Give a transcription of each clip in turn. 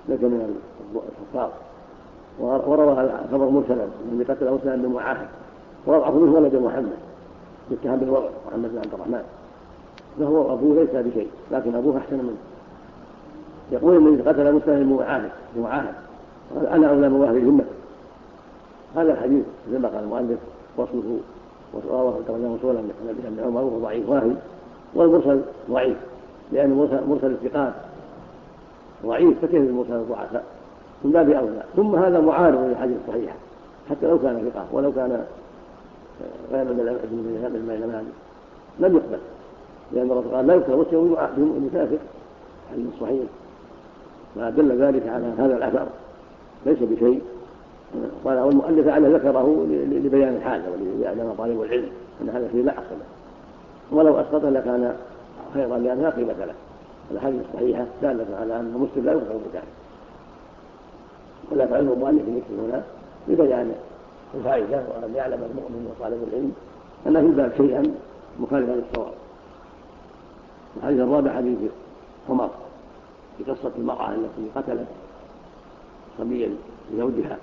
ليس من الكفار. وروى الخبر مرسلا الذي قتل أوسى بن معاهد ووضعه منه ولد محمد يتهم بالوضع محمد بن عبد الرحمن، فهو أبوه ليس بشيء لكن أبوه أحسن منه. يقول الذي قتل مسلم بن معاهد قال أنا أولى من أهل ذمته. هذا الحديث كما قال المؤلف وصله ورواه ترجمه وصولا عن ابن عمر وهو ضعيف واهي، والمرسل ضعيف لأن مرسل الثقات ضعيف فكيف المرسل الضعفاء من باب أولى. ثم هذا معارض للحديث الصحيح حتى لو كان ثقة ولو كان غير من الإمام لم يقبل، لأن الرسول قال لا يكره مسلم بكافر الحديث الصحيح، فدل ذلك على هذا الأثر ليس بشيء. قال والمؤلف أنه ذكره لبيان الحال وليعلم طالب العلم أن هذا شيء لا أصل له، ولو أسقطه لكان خيرا لأن لا قيمة له. الحديث الصحيحة دالة على أن المسلم لا يكره بكافر، ولا فعل المؤلف مثل هنا لبيان الفائدة وأن يعلم المؤمن وطالب العلم أن في الباب شيئا مخالفا للصواب. الحديث الرابع حديث عمر في قصة المرأة التي قتلت صبيا لزوجها،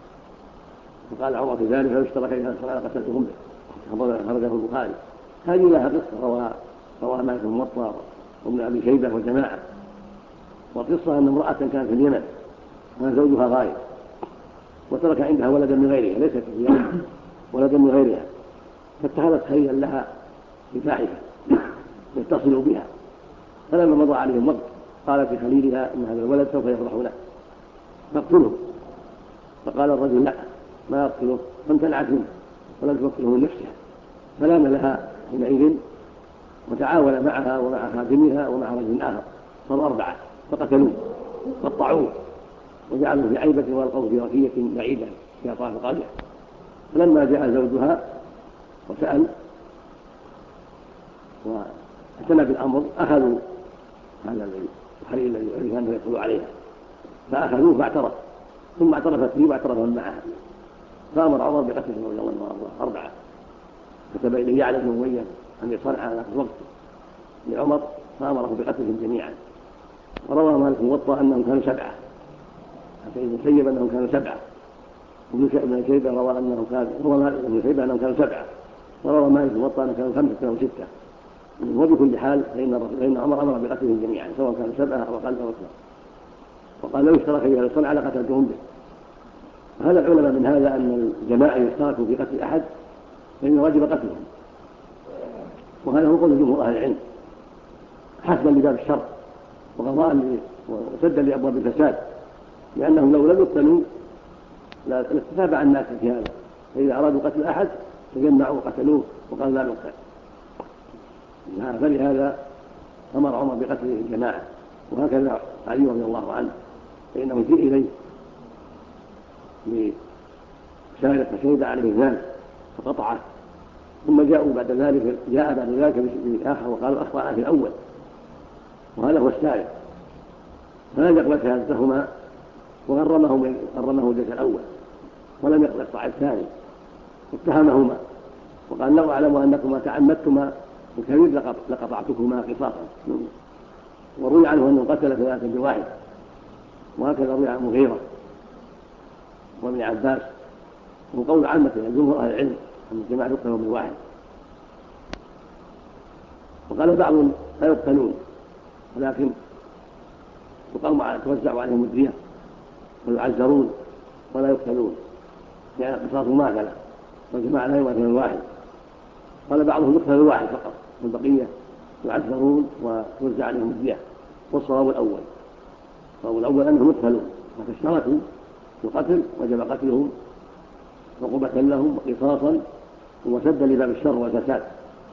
وقال عمر في ذلك لو اشترك بها الصلاة قتلتهم به، خرجه البخاري. هذه لها قصة روى مالك الموطأ وابن أبي شيبة والجماعة. والقصة أن امرأة كانت في اليمن كان زوجها غائب وترك عندها ولدا من غيرها، ليست في اليمن ولدا من غيرها، فاتخذت خيلا لها بفاحشة يتصل بها، فلما مضى عليهم وقت قالت لخليلها ان هذا الولد سوف يفرح له فاقتله. فقال الرجل لا ما يقتله، فامتنعت منه ولم تقتله من نفسها، فلام لها حينئذ وتعاون معها ومع خادمها ومع رجل اخر، صاروا 4 فقتلوه قطعوه وجعلوه في عيبة والقوه في ركية بعيدة في أطراف القرية. فلما جاء زوجها وسأل واعتنى بالأمر أخذوا هذا الخليل الذي كان يدخل عليها فأخذوه فاعترف، ثم اعترفت به واعترف من معها، فأمر عمر بقتله رضي الله عنه 4. كتب إليه يعلى بن أمية أن يصنع على الوقت لعمر فأمره بقتلهم جميعا. وروى مالك الموطأ أنهم كانوا 7، حتى ابن سيب أنهم كانوا 7، ابن شيبة روى أنهم كانوا 7، وروى مالك الموطأ أنهم كانوا 5 أو 6. وبكل حال فإن عمر أمر بقتلهم جميعا سواء كانوا 7 أو أقل أو أكثر، وقال لو اشترك بهذا الصنع لقتلتهم به. هذا العلماء من هذا أن الجماعة يشتركوا في قتل أحد فإن واجب قتلهم، وهذا هو قول جمهور أهل العلم حسبا لباب الشر وقضاء وسدا لأبواب الفساد، لأنهم لو لم يقتلوا لاستتابع الناس في هذا، فإذا أرادوا قتل أحد تجمعوا وقتلوه وقال لا نقتل. فلهذا أمر عمر بقتل الجماعة، وهكذا علي رضي الله عنه فإنه جاء إليه بسارق فشهد عليه الناس فقطعه، ثم جاء بعد ذلك بآخر وقالوا أخطأنا في الأول وهذا هو السارق، فلم يقبل شهادتهما وغرمه الجزء الأول ولم يقبل الصاع الثاني، اتهمهما وقال لو أعلم أنكما تعمدتما الكبير لقطعتكما قصاصا. وروي عنه أنه قتل 3 بواحد، وهكذا روي عن مغيرة وابن عباس. وقول عامة جمهور أهل العلم أن الجماعة يقتلون بواحد. وقال بعضهم لا يقتلون ولكن توزع عليهم الدية ويعزرون ولا يقتلون يعني قصاص ماثلة، والجماعة لا يقتلون الواحد. قال بعضهم يقتل الواحد فقط والبقية يعزرون وتوزع عليهم الدية. والصواب الأول أنهم يقتلون، فاشتركوا في القتل وجب قتلهم عقوبة لهم وقصاصا وسدا لباب الشر والفساد.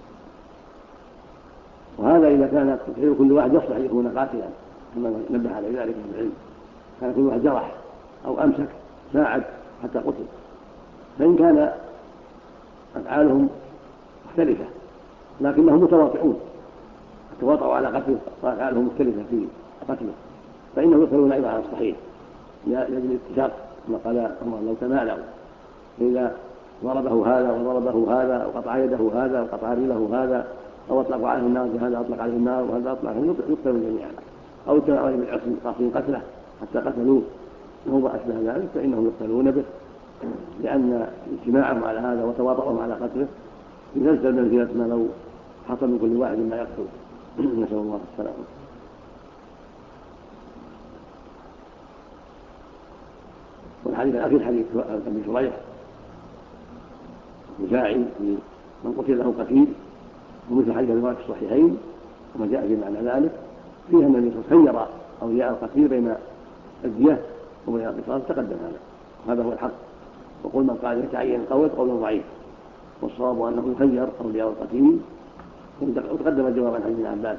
وهذا إذا كان تقتيل كل واحد يصلح أن يكون قاتلا كما نبه على ذلك من العلم، كان كل واحد جرح أو أمسك ساعد حتى قتل. فإن كان أفعالهم مختلفة لكنهم متواطئون تواطؤوا على قتله وأفعالهم مختلفة في قتله فإنه يقتلون أيضا على الصحيح لأجل الاتفاق كما قال عمر لو تمالوا، إذا ضربه هذا وضربه هذا وقطع يده هذا وقطع رجله هذا أو أطلق عليه النار هذا أطلق عليه النار وهذا أطلق يقتلون جميعا، أو اجتمعوا بالعصر قاصدين قتله حتى قتلوه وما أشبه ذلك فإنهم يقتلون به، لأن اجتماعهم على هذا وتواطؤهم على قتله ينزل منزلة ما لو حصل من كل واحد ما يقتل. نسأل الله السلامة. والحديث الأخير حديث أبي شريح الجاعي من قتل له قتيل، ومثل حديث الرواية في الصحيحين وما جاء في معنى ذلك فيها أن النبي خير أولياء القتيل بين الدية وبين القصاص، تقدم هذا هو الحق. وقل من قال يتعين القول قوله ضعيف، والصواب أنه يخير أولياء القتيل. وتقدم الجواب عن حديث عباس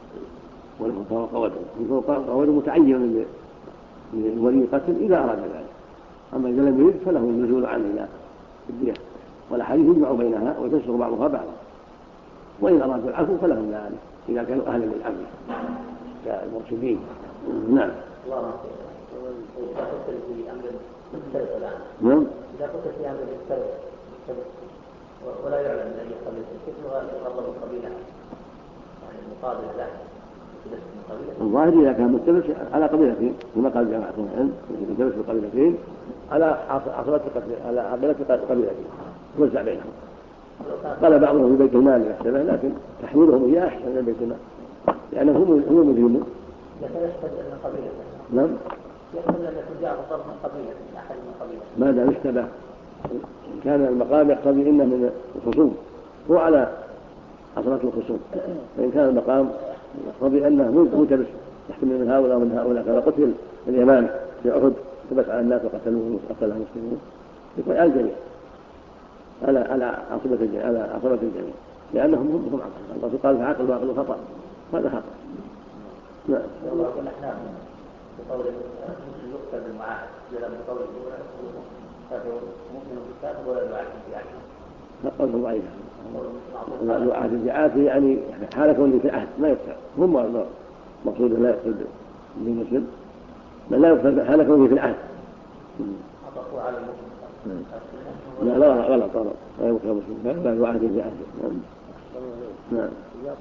والفوق قوله متعين لولي القتل إذا أراد ذلك، أما إذا لم يرد فله النزول عنه إلى الدية، والأحاديث يجمع بينها وتسرق بعضها بعضا، وإن أرادوا العفو فلهم ذلك إذا كانوا أهلا للعفو كالمرشدين. نعم. إذا قتل في أمر مختلف الآن. نعم. إذا قتل في أمر مختلف ولا يعلم من أي قبيلة كيف يغضب القبيلة يعني المقابل له الظاهر إذا كان مختلف على قبيلتين كما قال جماعة العلم مختلف في قبيلتين على عصبة قبيلتين توزع بينهم. قال بعضهم في بيت المال يحسبه، لكن تحويلهم إياه أحسن من بيت المال لأنهم هم المجرمون. لكن يحتمل أن قبيلة. نعم. يحتمل أن يكون جاء الضرب من قبيلة من أحد من قبيلة. ما دام اشتبه كان المقام يقتضي إنه من الخصوم هو على عصبة الخصوم، فإن كان المقام يقتضي أنه ملتبس يحتمل من هؤلاء ومن هؤلاء، كما قتل اليمان في أحد ثبت على الناس وقتلوه وقتلها المسلمون يكون على الجميع على عصبة الجميع لأنهم هم عقل. الله قال فعقل وعقل خطأ، هذا خطأ. نعم. والله الأحناف بقول المسلم يقتل بالمعاهد جلب بقول كافر مؤمن بالكافر ولا يعاهد في عهد. قول ضعيف. عهد الجعاف يعني حال كونه في عهد ما يقتل، هم مقصود لا يقتل بالمسلم بل لا يقتل حال كونه في العهد. أطلقوا على المسلم. لا غلط لا يقتل المسلم لا يعاهد الجعاف. نعم.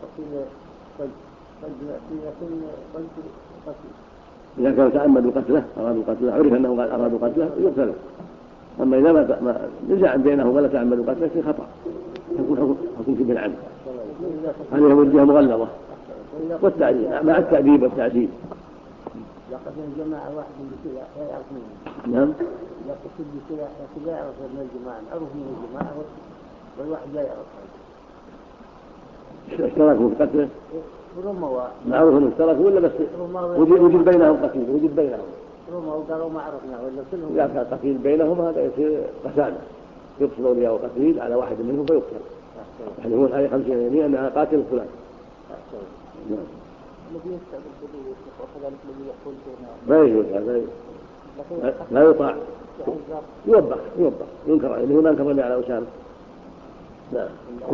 إذا كان تعمدوا قتله أرادوا قتله عرف أنه أرادوا قتله يقتله. أما إذا ما نزاع بينهم ولا تعمدوا قتله في خطأ يكون حكم في بالعدل. هذه وجهة مغلظة والتعذيب مع التأديب والتعذيب. لقد الجماعة واحد من كذا لا يعرفون. نعم. لقد كذا لا يعرف من الجماعة أعرف من الجماعة والواحد لا يعرف. اشتركوا في قتله. معروف انهم اشتركوا ولا بس وجد بينهم قتيل وجد بينهم. قالوا ما عرفنا ولا كلهم. إذا كان قتيل بينهم هذا يصير قسامة، يقتل أولياء وقتيل على واحد منهم فيقتل. يحلفون عليه 50 يمين أنها قاتل فلان. نعم. الذي يستعبد بدو وكذلك الذي يقول ما يجوز هذا لا يطاع يوبخ ينكر عليه ما انكر عليه على أسامة. نعم.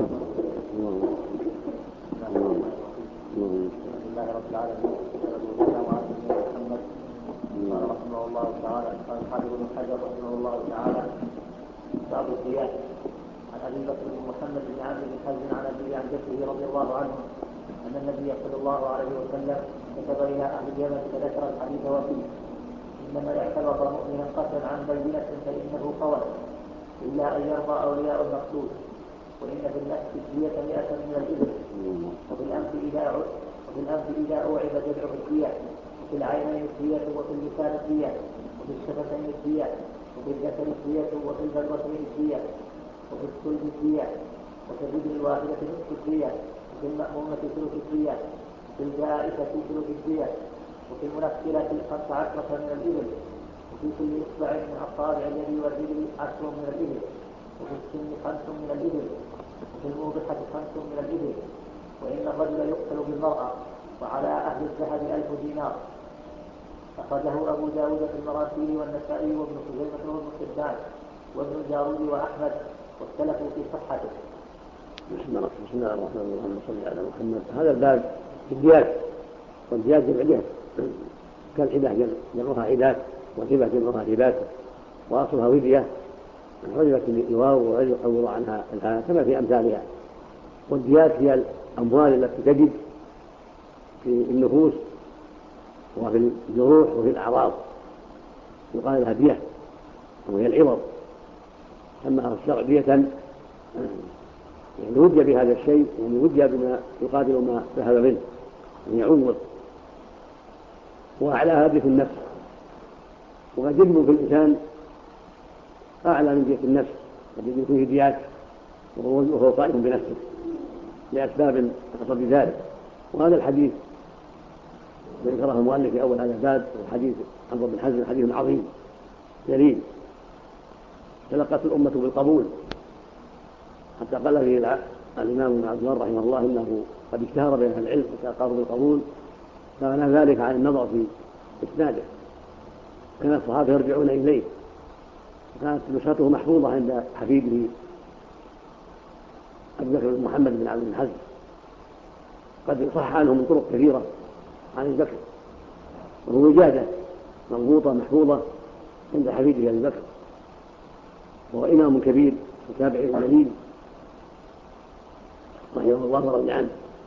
لله رب العالمين والسلام على سيدنا محمد. قال رحمه الله تعالى قال الحافظ بن حجر رحمه الله تعالى باب القياس عن ابي بكر بن محمد بن عامر بن حزم عن ابيه عن جده رضي الله عنه ان النبي صلى الله عليه وسلم كتب الى اهل اليمن فذكر الحديث وفيه انما اعتبر مؤمنا قتلا عن بينه فانه قوت الا ان يرضى اولياء المقتول، وان في النفس الدية 100 من الابل، وفي الأنف إذا أوعب جذعه الدية، وفي العينين الدية، وفي اللسان الدية، وفي الشفتين الدية، وفي الجسد الدية، وفي البلوتين الدية، وفي الصلب الدية، وفي الرجل الواحدة نصف الدية، وفي المأمومة ثلث الدية، وفي الجائفة ثلث الدية، وفي المنفلة 15 من الإبل، وفي كل إصبع من أصابع اليد والرجل 10 من الإبل، وفي السن 5 من الإبل، وفي الموضحة 5 من الإبل، وإن الرجل يقتل بالمرأة، وعلى أهل الذهب 1000 دينار. أخرجه أبو داود في المراسيل والنسائي وابن خزيمة وابن حبان وابن الجارود وأحمد واختلفوا في صحته. بسم الله الرحمن الرحيم صلى على محمد. هذا الباب في الديات، والديات جمع ديات كالعباد جمعها عباد والهبة جمعها هبات وأصلها ودية حذفت الواو ويعوض عنها الهاء كما في أمثالها. والديات هي الأموال التي تجد في النفوس وفي الجروح وفي الأعراض يقال لها دية وهي العوض، سماها الشرع دية، يعني ودي بهذا الشيء، يعني ودي بما يقابل ما ذهب منه أن يعوض. وأعلاها دية النفس، وقد يجب في الإنسان أعلى من دية النفس، قد يجب فيه ديات وهو قائم بنفسه لأسباب تقتضي ذلك. وهذا الحديث ذكره المؤلف في أول هذا الباب، وحديث عمرو بن حزم حديث عظيم جليل تلقت الأمة بالقبول، حتى قال فيه الإمام ابن عبد البر رحمه الله إنه قد اشتهر بين أهل العلم وتلقاه بالقبول، فكان ذلك عن النظر في إسناده، كان الصحابة يرجعون إليه، وكانت نسخته محفوظة عند حفيده أبي بكر بن محمد بن عبد الحزم، قد صح عنه من طرق كثيرة عن أبي بكر، وهو وجادة مضبوطة محفوظة عند حفيده أبي بكر، وهو إمام كبير وتابعي جليل رحمه الله ورضي عنه.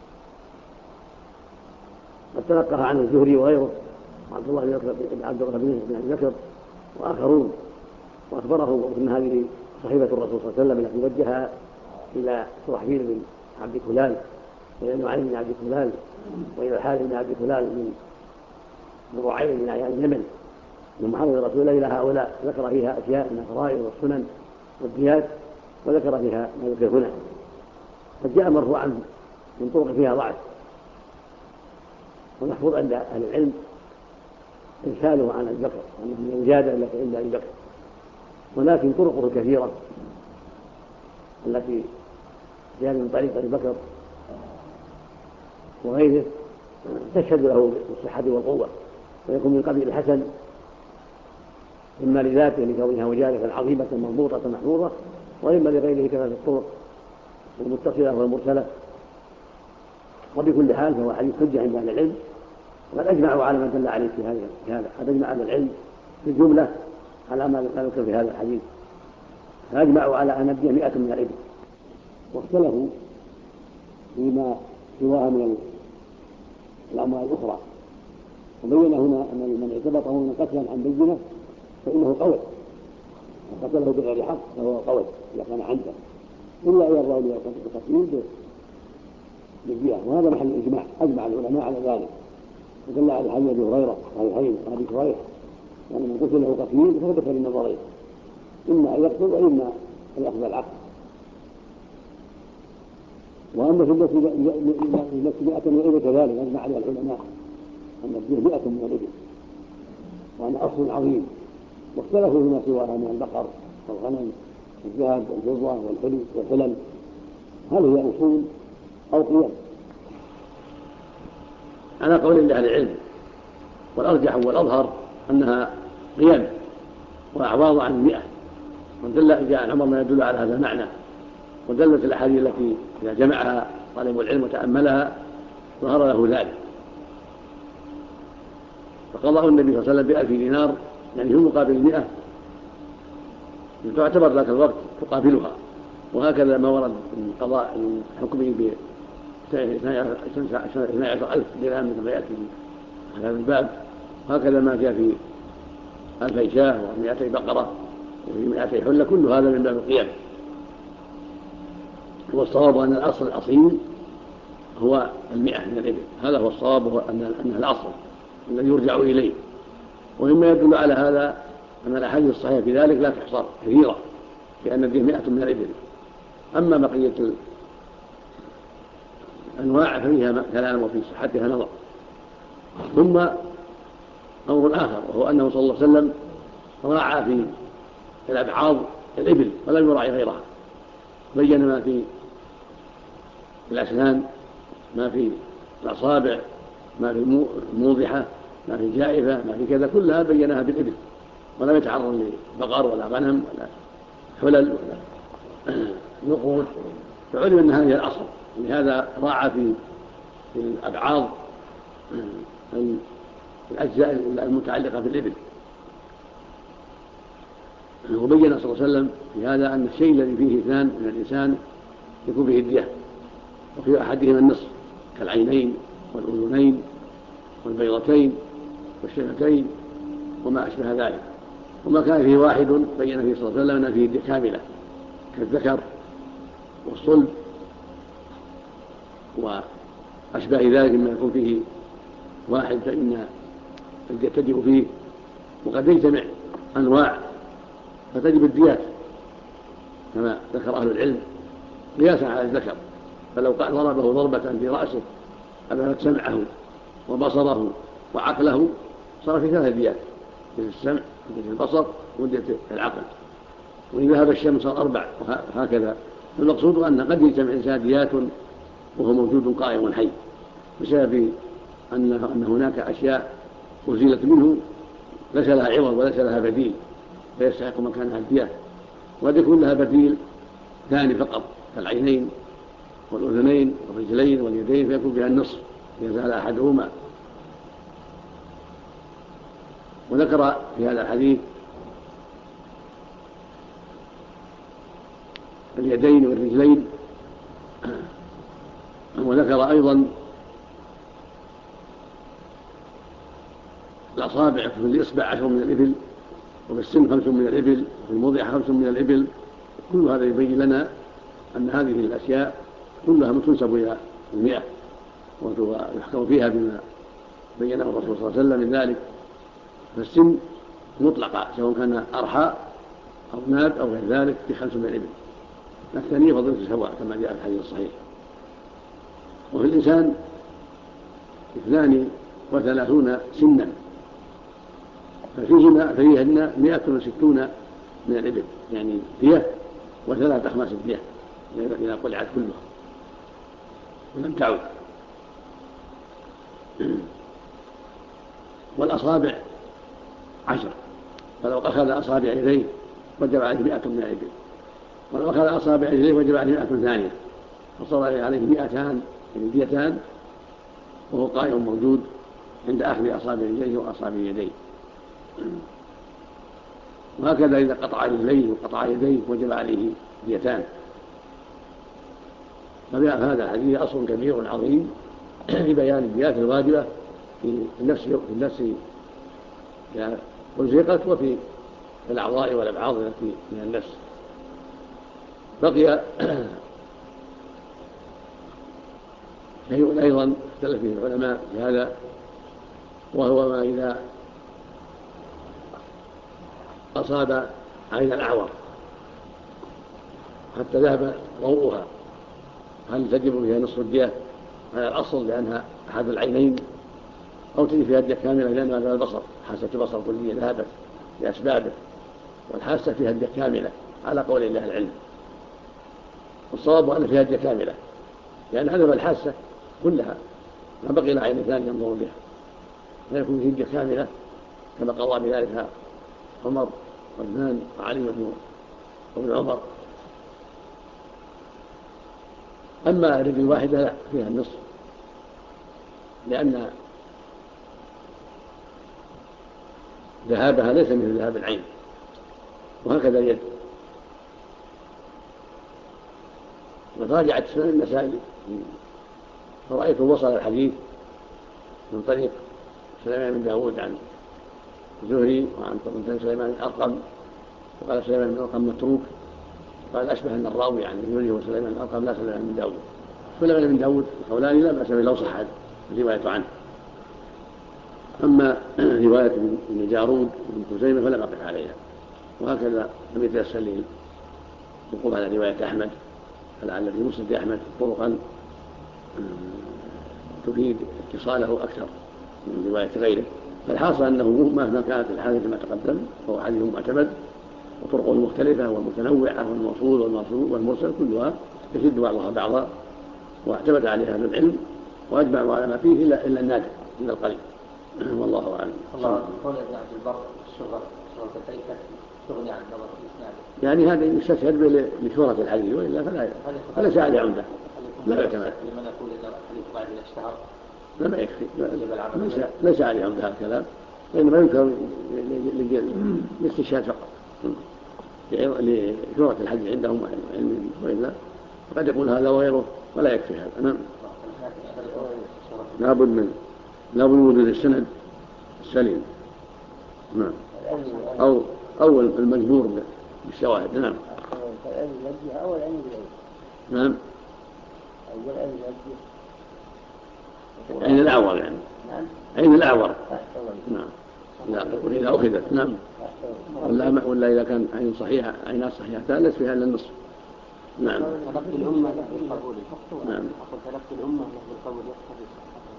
قد تلقاها عنه الزهري وغيره وعبد الله بن عبد الرحمن بن أبي بكر وآخرون، وأخبره أن هذه صحيفة الرسول صلى الله عليه وسلم التي وجهها إلى شرحبيل بن عبد كلال وإلى نعيم بن عبد كلال وإلى الحارث بن عبد كلال من رعيل من أعيان اليمن من محمد رسول الله إلى هؤلاء، ذكر فيها أشياء من الفرائض والسنن والديات، وذكر فيها ما ذكر هنا. قد جاء مرفوعا من طرق فيها ضعف، ومحفوظ عند أهل العلم إرساله عن أبي بكر أنه وجاد إلا أبي بكر، ولكن طرقه كثيرة التي جاء من طريق أبي بكر وغيره تشهد له بالصحة والقوة، ويكون من قبيل الحسن إما لذاته لكونها وجادة عظيمة مضبوطة محفوظة، وإما لغيره كما في الطرق المتصلة والمرسلة. وبكل حال فهو حديث حجة عند أهل العلم، وقد أجمعوا على ما دل عليه في هذا، قد أجمع أهل العلم في الجملة على ما ذكر في هذا الحديث، فأجمعوا على أن الدية 100 من الإبل، واختلفوا فيما سواها من الأموال الأخرى. وبين هنا أن من اعتبطه من قتلا عن بينة فإنه قول، وقتله بغير حق فهو قول إذا كان عنده، إلا إذا الرجل القتيل بالدية، وهذا محل الإجماع، أجمع العلماء على ذلك. ودل على حديث أبي هريرة صحيحين وأبي هريرة يعني من قتل له قتيل فهو دخل النظرين، إما أن يقتل وإما أن يأخذ العقل. وأما في التي 100 من الإبل كذلك أجمع عليها العلماء أن الدية 100 من الإبل، وأن أصل عظيم. واختلفوا فيما سواها من البقر والغنم والذهب والفضة والحلل، هل هي أصول أو قيم؟ على قول أهل العلم، والأرجح والأظهر أنها قيم وأعواض عن 100، ودل جاء عن عمر ما يدل على هذا المعنى، ودلت الأحاديث التي إذا جمعها طالب العلم وتأملها ظهر له ذلك. فقضاه النبي صلى الله عليه وسلم ب1000 دينار، يعني في مقابل 100 تعتبر ذاك الوقت تقابلها. وهكذا ما ورد من قضاء حكمه ب 12,000 درهم مثل ما يأتي في هذا الباب، وهكذا ما جاء في 2000 شاة و200 بقرة وفي 200 حلة، كل هذا من باب القيم. والصواب أن الأصل الأصيل هو 100 من الإبل، هذا هو الصواب، وهو أنها الأصل الذي يرجع إليه. ومما يدل على هذا أن الأحاديث الصحيحة في ذلك لا تحصر كثيرة، لأن الدية 100 من الإبل. أما بقية الأنواع فيها كلام وفي صحتها نظر. ثم أمر آخر، وهو أنه صلى الله عليه وسلم راعى في الأبعاض الإبل ولم يراعي غيرها، بين ما في الأسنان، ما في الأصابع، ما في الموضحة، ما في جائفة، ما في كذا، كلها بينها بالإبل، ولم يتعرض لبقر ولا غنم ولا حلل ولا نقود، فعلم أن هذه الأصل. لهذا راعى في الأبعاض الأجزاء المتعلقة بالإبل. وبين صلى الله عليه وسلم في هذا أن الشيء الذي فيه 2 من الإنسان يكون به الدية، وفي أحدهما النصف كالعينين والأذنين والبيضتين والشفتين وما أشبه ذلك. وما كان فيه واحد بين فيه صلى الله عليه وسلم أن فيه الدية كاملة كالذكر والصلب وأشبه ذلك مما يكون فيه واحد فإن الدية تجب فيه. وقد يجتمع أنواع فتجب الديات كما ذكر أهل العلم قياسا على الذكر، فلو ضربه ضربة في رأسه أبلغت سمعه وبصره وعقله صار في 3 ديات: دية السمع ودية البصر ودية العقل. وإن ذهب الشمس صار 4 وهكذا. المقصود أن قد يجتمع الإنسان ديات وهو موجود قائم حي بسبب أن هناك أشياء أزيلت منه ليس لها عوض وليس لها بديل فيستحق مكانها الديات. وقد يكون لها بديل ثاني فقط كالعينين والأذنين والرجلين واليدين فيكون بها النصف إذا زال أحدهما. وذكر في هذا الحديث اليدين والرجلين، وذكر أيضا الأصابع: في الإصبع 10 من الإبل، وفي السن 5 من الإبل، وفي الموضع 5 من الإبل. كل هذا يبين لنا أن هذه الأشياء كلها تنسب إلى 100 ويحكم فيها بما بينه الرسول صلى الله عليه وسلم من ذلك. فالسن مطلقة سواء كان أرحاء أو ناب أو غير ذلك في 5 من الإبل. الثانية فضلت سواء كما جاء في الحديث الصحيح. وفي الإنسان 32 سنا فيهن 160 من الإبل، يعني دية و3 أخماس الدية إذا قلعت كلها ولم تعد. والأصابع 10، فلو أخذ أصابع يديه وجب عليه 100 من الإبل، ولو أخذ أصابع يديه وجب عليه 100 ثانية، فصار عليه 200 ديتان وهو قائم موجود عند أخذ أصابع رجليه وأصابع يديه. وهكذا إذا قطع رجليه وقطع يديه وجب عليه ديتان. فهذا الحديث أصل كبير عظيم في بيان الديات الواجبة في النفس إذا أزهقت وفي الأعضاء والأبعاض التي من النفس. بقي شيء أيضا اختلف فيه العلماء في هذا، وهو ما إذا أصاب عين الأعور حتى ذهب ضوءها هل تجب فيها نصف الدية على الأصل لأنها أحد العينين، أو تجب فيها الدية كاملة لأنها ذهب البصر، حاسة البصر كلية ذهبت لأسبابه، والحاسة فيها الدية كاملة على قول الله العلم. والصواب أن فيها الدية كاملة لأن هذا الحاسة كلها ما بقي لها عين ثانية ينظر بها، فيكون فيه الدية كاملة كما قضى بذلك عمر وعثمان وعلي وابن عمر. أما الرجل الواحدة لا، فيها النصف لأن ذهابها ليس مثل ذهاب العين، وهكذا اليد. وراجعت سنن النسائي فرأيت وصل الحديث من طريق سليمان بن داود عن الزهري وعن طريق سليمان الأرقم، وقال سليمان بن الأرقم متروك، قال أشبه أن الراوي عن الزهري وسليمان الأرقم لا سليمان بن داود. سليمان بن داود قولان لا بأس به لو صحت الرواية عنه. أما رواية ابن جارود وابن خزيمة فلم أقف عليها، وهكذا لم يتيسر لي الوقوف على رواية أحمد لعل في مسند أحمد طرقا تفيد اتصاله أكثر من رواية غيره. فالحاصل أنه مهما كانت الحادثة كما تقدم فهو حديث معتمد، وطرقه المختلفة والمتنوعة والموصول والمرسل كلها يشد بعضها بعضا، واعتمد عليها أهل العلم وأجمعوا على ما فيه إلا النادر إلا القليل. والله أعلم. الله قول ابن عبد البر الشهرة الفيكة تغني عن نظر الإسناد، يعني هذا يستشهد بشهرة الحديث، وإلا فليس عليه عمده لا يعتمد. لمن يقول إن الحديث ضعيف إذا اشتهر لا يكفي، ليس عليه عمده هذا الكلام، وإنما ينكر للاستشهاد فقط لشهرة الحديث عندهم علم، وإلا فقد يقول هذا وغيره ولا يكفي هذا. نعم. لابد من وجود السليم. نعم. أو المجبور بالشواهد. نعم. نعم. عين الأعور يعني. عين الأعور. نعم. إذا أخذت. نعم. ولا إذا كان عين صحيحة، عينات صحيحتان ليس فيها إلا النصف. نعم. تلقي الأمة بالقبول. نعم. أقول تلقي الأمة بالقبول يقتضي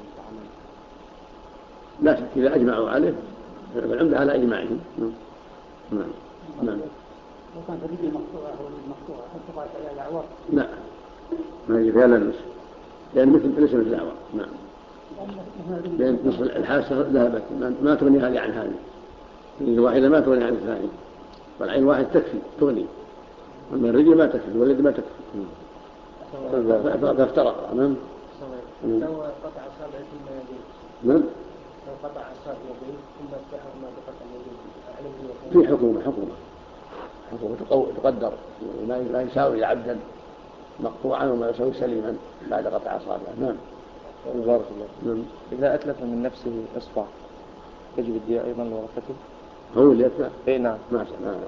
لا شك إذا أجمعوا عليه فالعمدة على إجماعهم. نعم. نعم. وكان الرجل مقطوعة والمقطوعة انتقلت إلى الأعور. لا ما يجي فيها إلا النصف لأن ليس مثل الأعور. نعم. لأن نصف الحاسة ذهبت ما تغني هذه عن هذه. الواحدة ما تغني عن الثانية، والعين واحد تكفي تغني، أما الرجل ما تكفي الولد ما تكفي. فافترق. نعم. لو قطع أصابع ثم يديه. نعم. لو قطع أصابع يديه ثم استحرم بقطع يديه. في حكومة تقدر لا يساوي عبدا مقطوعا وما يساوي سليما بعد قطع أصابعه. نعم. بارك الله. نعم. إذا أتلف من نفسه إصبع تجب الدية أيضا لورثته؟ هو اللي يتلف؟ إيه نعم. ما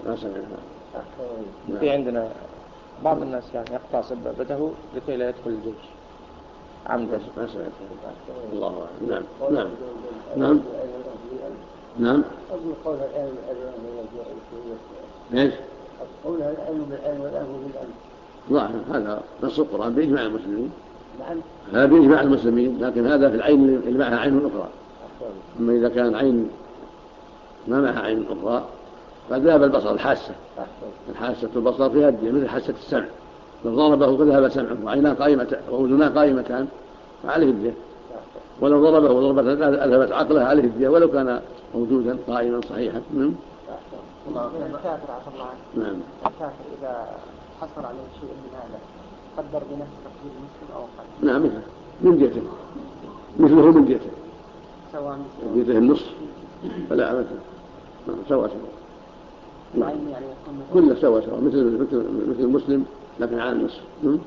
سمعنا. في عندنا بعض الناس يعني يقطع سبابته لكي لا يدخل الجيش عمدا. ما سمعت. الله أعلم. نعم. نعم. نعم. نعم. أقول قولها الآن إيش؟ قولها الآن بالآن والآن بالآن. ظاهر هذا نص القرآن بإجماع المسلمين. نعم. هذا بإجماع المسلمين، لكن هذا في العين اللي معها عين أخرى. أما إذا كان عين ما معها عين أخرى فذهب البصر الحاسة البصر فيها الدية مثل حاسة السمع، لو ضربه فذهب سمعه وعيناه قائمة وأذناه قائمتان فعليه الدية، ولو ضربه ضربة أذهبت عقله عليه الدية ولو كان موجودا قائما صحيحا. الكافر عفى الله عنه. نعم. الكافر إذا حصل عليه شيء من هذا قدر بنفس تقدير المسلم أو قدر. نعم من ديته مثله من ديته سواء ديته النصف فلا مثل سواء يعني كله سواء مثل المسلم لكن على النصف.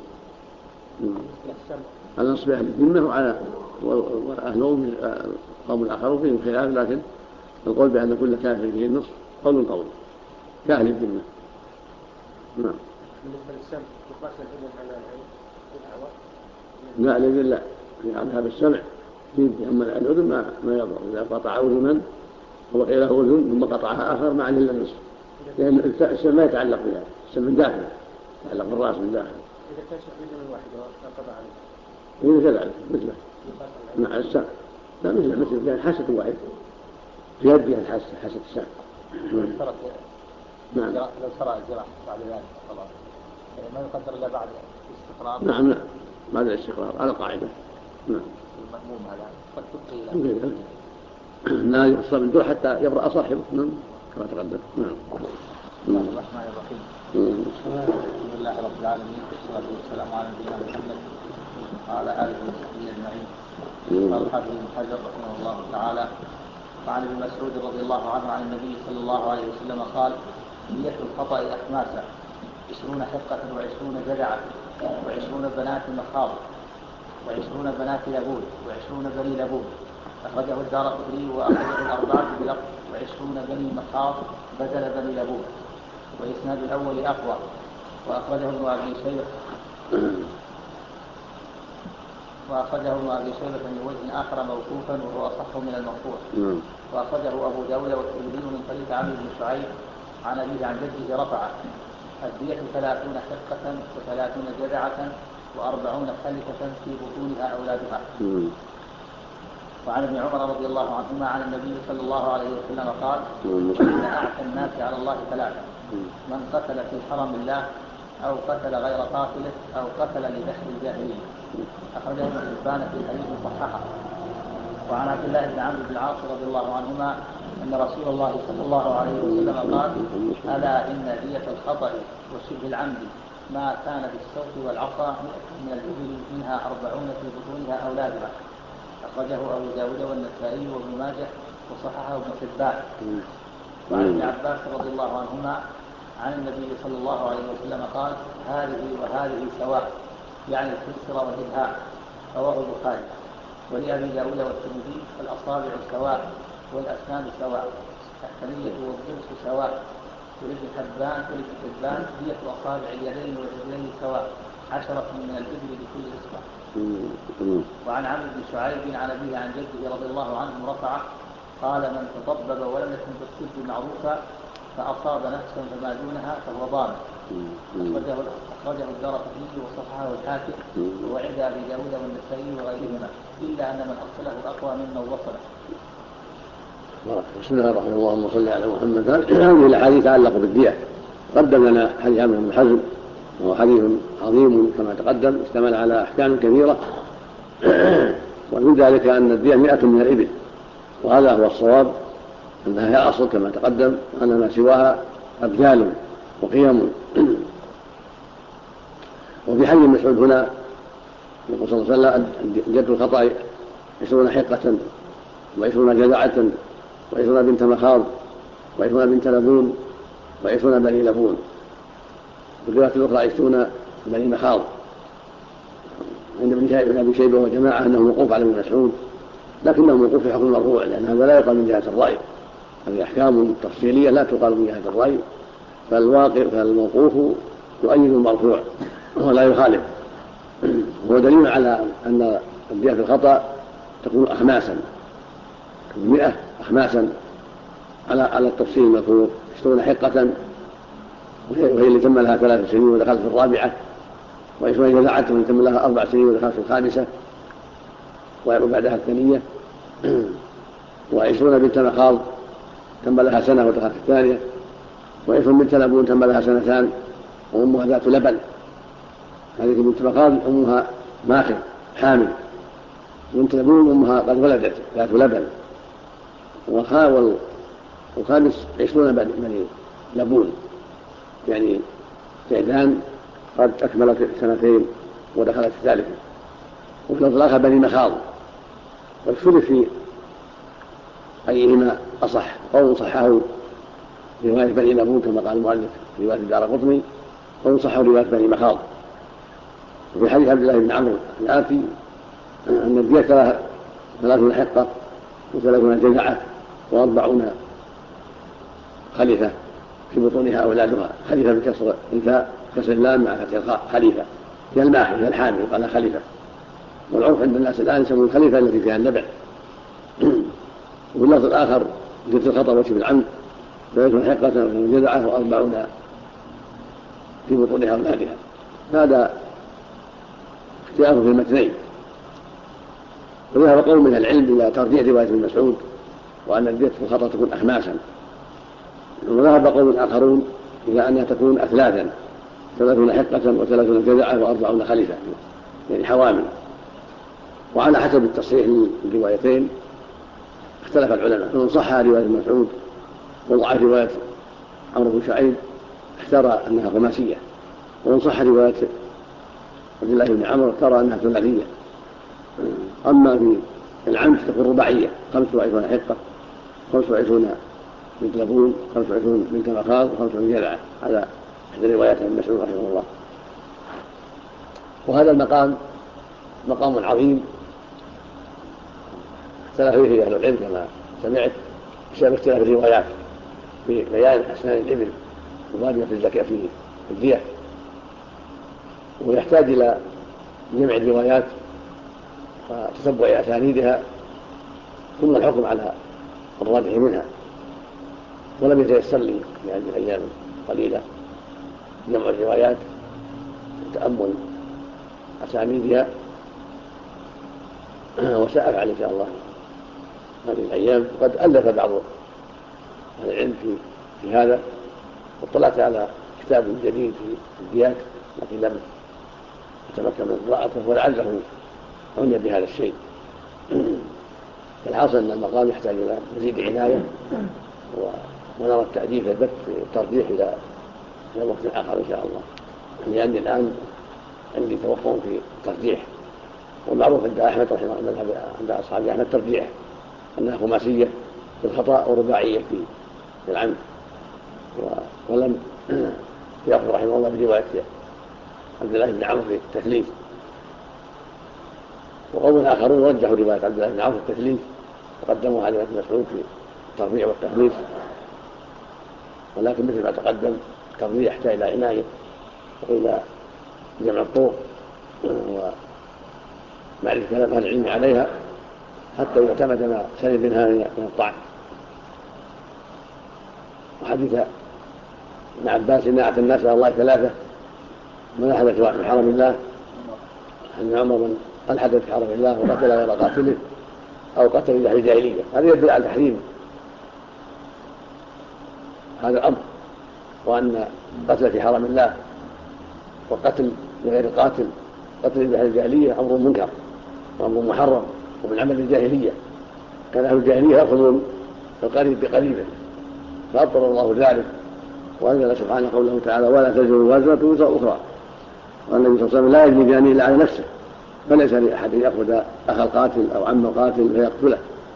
على نصف أهل الذمة وعلى وأهلهم قوم الآخرون فيهم خلاف، لكن القول بأن كل كافر فيه النصف قول كأهل الذمة. نعم. بالنسبة للسمع يقاس الأذن على العين لا الأذن لا يعني هذا السمع فيه، أما الأذن ما يضر. إذا قطع أذنا وبقي له أذن ثم قطعها آخر ما عليه إلا النصف، لأن السمع ما يتعلق بها، السمع من داخل يتعلق بالرأس من داخل. إذا كان أذن واحد وقطع عليه إذا كذلك مثله مع السمع لا مثل يعني حاسة واحد في يده حاسة السمع. نعم. لو سرى الجراح بعد ذلك خلاص ما يقدر إلا بعد الاستقرار. نعم بعد الاستقرار على قاعدة. نعم. المأموم هذا قد تبقي لا يقصر من دون حتى يبرأ صاحبه. نعم كما تقدم. نعم. بسم الله الرحمن الرحيم. الحمد لله رب العالمين والصلاة والسلام على نبينا محمد وعلى آله وصحبه أجمعين. قال الحافظ ابن حجر رحمه الله تعالى: وعن ابن مسعود رضي الله عنه عن النبي صلى الله عليه وسلم قال: دية الخطأ أخماسا 20 حقة و20 جذعة و20 بنات مخاض و20 بنات لبون و20 بني لبون. أخرجه الدارقطني وأخرجه الأربعة بلفظ: و20 بني مخاض بدل بني لبون، وإسناد الأول أقوى. وأخرجه ابن أبي شيبة من وجه آخر موقوفا وهو أصح من المرفوع. وأخرجه أبو داود والترمذي من طريق عمرو بن شعيب عن أبيه عن جده رفعه: الدية 30 حقة و30 جذعة و40 خلفة في بطونها أولادها. وعن ابن عمر رضي الله عنهما عن النبي صلى الله عليه وسلم قال: إن أعتى الناس على الله ثلاثة: من قتل في حرم الله أو قتل غير قاتله أو قتل لدخل الجاهلين. أخرجه ابن حبان في حديث صححه. وعن عبد الله بن عمرو بن العاص رضي الله عنهما أن رسول الله صلى الله عليه وسلم قال: ألا إن دية الخطأ وشبه العمد ما كان بالصوت والعصا 100 من الإبل منها 40 في بطونها أولادها. أخرجه أبو داود والنسائي وابن ماجه وصححه ابن حبان. وعن ابن عباس رضي الله عنهما عن النبي صلى الله عليه وسلم قال: هذه وهذه سواء، يعني الكسر والإبهام. رواه البخاري. ولأبي داود والترمذي: الأصابع سواء، والأسنان سواء، الثنية والضرس سواء، ولابن حبان دية أصابع اليدين والرجلين سواء، 10 من الإبل بكل إصبع. وعن عمرو بن شعيب عن أبيه عن جده رضي الله عنه رفعه قال: من تطبب ولم يكن في الطب معروفا فأصاب نفسا فما دونها فهو ضامن. أخرجه الدارقطني وصححه الحاكم وعند أبي داود والنسائي وغيرهما، إلا أن من أرسله أقوى ممن وصله. بسم الله الرحمن الرحيم. اللهم صل على محمد. هذه الاحاديث تعلق بالدية. قدم لنا حديث عمرو بن حزم وهو حديث عظيم كما تقدم، اشتمل على احكام كثيره ومن ذلك ان الدية 100 من الابل، وهذا هو الصواب، انها هي اصل كما تقدم، ان ما سواها ابدال وقيم. وفي حديث مسعود هنا يقول صلى الله عليه وسلم: جد الخطأ 20 حقة و20 جذعة و20 بنت مخاض و20 بنت لبون و20 بني لبون. والرواية الأخرى 20 بني مخاض. عند ابن أبي شيبة وجماعة أنه موقوف على ابن مسعود، لكنه موقوف في حكم المرفوع، لأن هذا لا يقال من جهة الرأي، هذه أحكام تفصيلية لا تقال من جهة الرأي، فالموقوف يؤيد المرفوع ولا يخالف. هو دليل على أن الدية في الخطأ تكون أخماسا، 100 أخماسا على التفصيل المذكور، 20 حقة وهي اللي تم لها 3 سنين ودخلت في الرابعة، و20 جذعة وهي تم لها 4 سنين ودخلت في الخامسة وبعدها الثانية، و20 بنت مخاض تم لها سنة ودخلت في الثانية، و20 بنت لبون تم لها 2 سنين وأمها ذات لبن. هذه بنت مخاض أمها ماخذ حامل، بنت لبون أمها قد ولدت ذات لبن. والخامس 20 بني لبون، يعني تعدان قد أكملت 2 ودخلت في الثالثة. وفي الأطلاق بني مخاض، واختلف في أيهما أصح. قول صحه رواية بني لبون كما قال المؤلف في رواية الدارقطني، قول صحه رواية بني مخاض. وفي حديث عبد الله بن عمرو الآتي أن الدية 30 حقة و30 جذعة و40 خليفة في بطونها أولادها. خليفة بكسر الفاء كسر اللام مع فتح الخاء، خليفة هي الماخذ هي الحامل قال خليفة. والعرف عند الناس الآن يسمون الخليفة التي فيها اللبن. وفي اللفظ الآخر جد الخطأ وشبه العمد 30 حقة و30 جذعة و40 في بطونها أولادها. هذا اختلاف في المتنين. وذهب قوم من العلم إلى ترجيح رواية ابن مسعود وأن الدية في الخطأ تكون أخماسا، وذهب قوم آخرون إلى أنها تكون أثلاثا، 30 حقة و30 جذعة و40 خليفة، يعني حوامل. وعلى حسب التصحيح للروايتين اختلف العلماء، فمن صح رواية ابن مسعود وضعف رواية عمرو بن شعيب اختار أنها خماسية، ومن صح رواية عبد الله بن عمرو اختار أنها ثلاثية. أما في العمد تكون رباعية، 25 حقة، 25 بنت لبون، 25 بنت مخاض، و25 جذعة. هذا إحدى روايات ابن مسعود رحمه الله. وهذا المقام مقام عظيم اختلف فيه أهل العلم كما سمعت بسبب اختلاف الروايات في بيان أسنان الإبل وواجبة الزكاة في الدية، ويحتاج إلى جمع الروايات وتتبع أسانيدها ثم الحكم على الراجح منها. ولم يتيسر لي في هذه الأيام قليلة جمع الروايات وتأمل أسانيدها، وسأفعل إن شاء الله هذه الأيام. قد ألف بعض أهل العلم في هذا، واطلعت على كتاب جديد في الديات لكن لم أتمكن من قراءته، ولعله عني بهذا الشيء. الحاصل أن المقام يحتاج إلى مزيد عناية، ونرى التأديب البث في الترجيح إلى وقت آخر إن شاء الله، لأني الآن عندي توقع في الترجيح. والمعروف عند أحمد رحمه الله عند أصحاب أحمد ترجيح أنها خماسية في الخطأ ورباعية في العمد، ولم يأخذ رحمه الله برواية عبد الله بن عمرو في التثليث. وقوم آخرون رجحوا رواية عبد الله بن عمرو في التثليث وقدموا على ابن مسعود التربيع والتخليص، ولكن مثل ما تقدم التربيع يحتاج إلى عناية وإلى جمع الطرق ومعرفة أهل العلم عليها حتى إذا اعتمد ما سلم منها من الطعن. وحديث ابن عباس إن أعتى الناس على الله ثلاثة: من أحدث في حرم الله، أن عمر من ألحدث في حرم الله وقتل غير قاتله أو قتل إلى الجاهلية. هذا يدل على تحريم هذا الأمر، وأن قتل في حرم الله وقتل لغير قاتل قتل إلى الجاهلية أمر منكر وأمر محرم ومن عمل الجاهلية. كان أهل الجاهلية يأخذون القريب بقريبه فأبطل الله ذلك، وأنزل سبحانه قوله تعالى: ولا تزر وازرة وزر أخرى. والنبي صلى الله عليه وسلم لا يجني جاني إلا على نفسه، فليس لأحد يأخذ أخ القاتل أو عم القاتل فيقتله.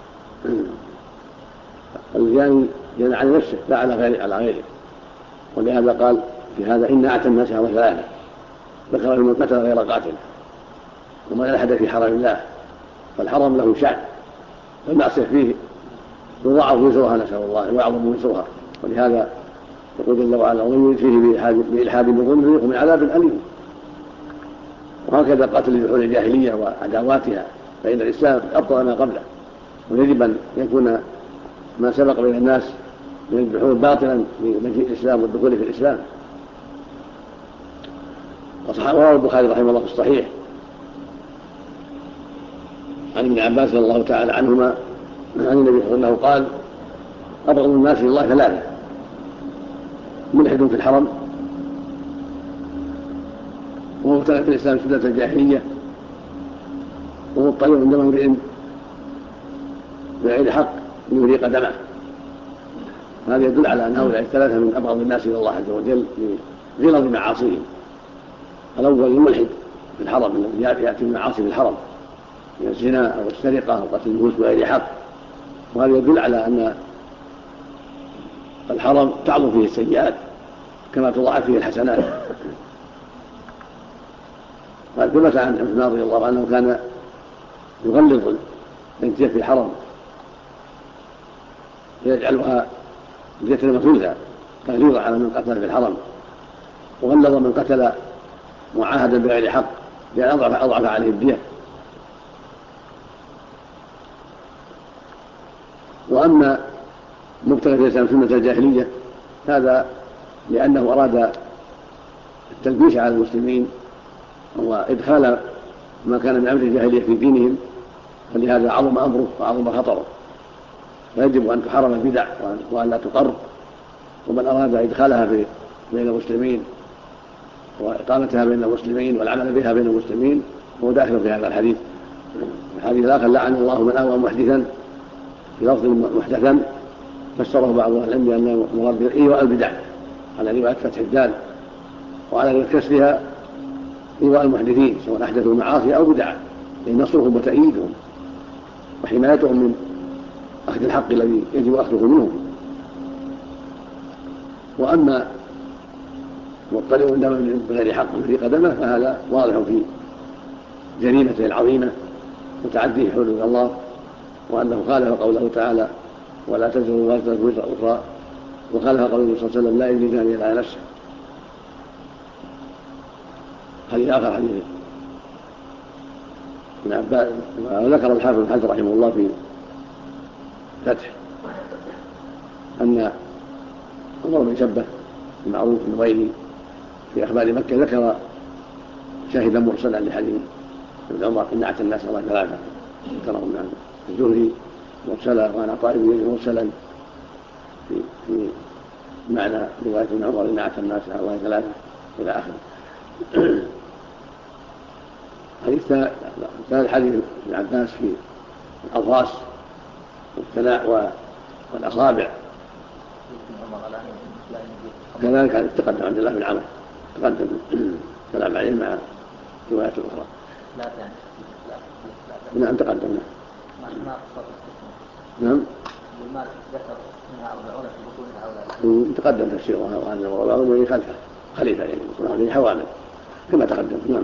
الجاني جنى على نفسه لا على غيره. ولهذا قال في هذا: إن أعتى الناس على ثلاثة، ذكر من قتل غير قاتل ومن ألحد في حرم الله. فالحرم له شأن، والمعصية فيه يضاعف وزرها، نسأل الله ويعظم وزرها. ولهذا يقول جل وعلا: ومن يرد فيه بإلحاد بظلم يذيقه من عذاب أليم. وهكذا قتل لدخول الجاهلية وعداواتها، فإن الإسلام أبطل ما قبله، ويجب أن يكون ما سبق بين الناس من الدخول باطلا بمجيء الإسلام والدخول في الإسلام. وروى البخاري رحمه الله في الصحيح عن ابن عباس رضي الله تعالى عنهما عن النبي صلى الله عليه وسلم قال: أبغض الناس إلى الله ثلاثة: ملحد في الحرم، ومبتغي في الإسلام سنة الجاهلية، ومضطرب عندما امرئ بغير حق ليريق دمه. هذا يدل على أن هؤلاء الثلاثة من أبغض الناس إلى الله عز وجل لغلظ معاصيهم. الأول الملحد في الحرم الذي يأتي بالمعاصي في الحرم من الزنا أو السرقة أو قتل النفوس بغير حق، وهذا يدل على أن الحرم تعظم فيه السيئات كما تضاعف فيه الحسنات. قال ثبت عن عثمان رضي الله عنه كان يغلظ الجية في الحرم يجعلها الجية مثلثة تغليظا على من قتل في الحرم، وغلظ من قتل معاهدا بغير حق لأن أضعف عليه الدية. وأما مبتغي في الإسلام سنة الجاهلية هذا لأنه أراد التلبيس على المسلمين وإدخال ما كان من أمر الجاهلية في دينهم، فلهذا عظم أمره وعظم خطره، فيجب أن تحرم البدع وأن لا تقر. ومن أراد إدخالها بين المسلمين وإقامتها بين المسلمين والعمل بها بين المسلمين هو داخل في هذا الحديث. الحديث الآخر: لعن الله من آوى محدثا، في لفظ محدثا فسره بعض أهل العلم بأنه مراد بالإيواء البدع على رواية فتح الدال، وعلى رواية كسرها إيواء المحدثين سواء أحدثوا معاصي أو بدعة، لنصرهم وتأييدهم وحمايتهم من أخذ الحق الذي يجب أخذه منهم. وأما مضطرب عندما بغير حق في قدمه فهذا واضح في جريمته العظيمة وتعديه حدود الله، وأنه خالف قوله تعالى: ولا تزر وازرة وزر أخرى، وخالف قوله صلى الله عليه وسلم: لا يجري جاني إلا على نفسه. حديث آخر حديث ابن عباس ذكر الحافظ بن حجر رحمه الله في فتح أن عمر بن شبه المعروف النويري في أخبار مكة ذكر شاهدا مرسلا لحديث ابن عمر: إن أعتى الناس الله ثلاثة، ذكره من الزهري مرسلا وعن عطاء بن يزيد مرسلا في معنى رواية ابن عمر: إن أعتى الناس الله ثلاثة إلى آخره. ثالث حديث ابن عباس في الأضراس والثناء والأصابع، كذلك تقدم عبد الله بن عمرو تقدم الكلام عليه مع روايات أخرى. نعم تقدم. نعم تقدم تفسيرها وأن الغرباء خلفه خليفة يعني يكون عليه حوامل كما تقدم. نعم.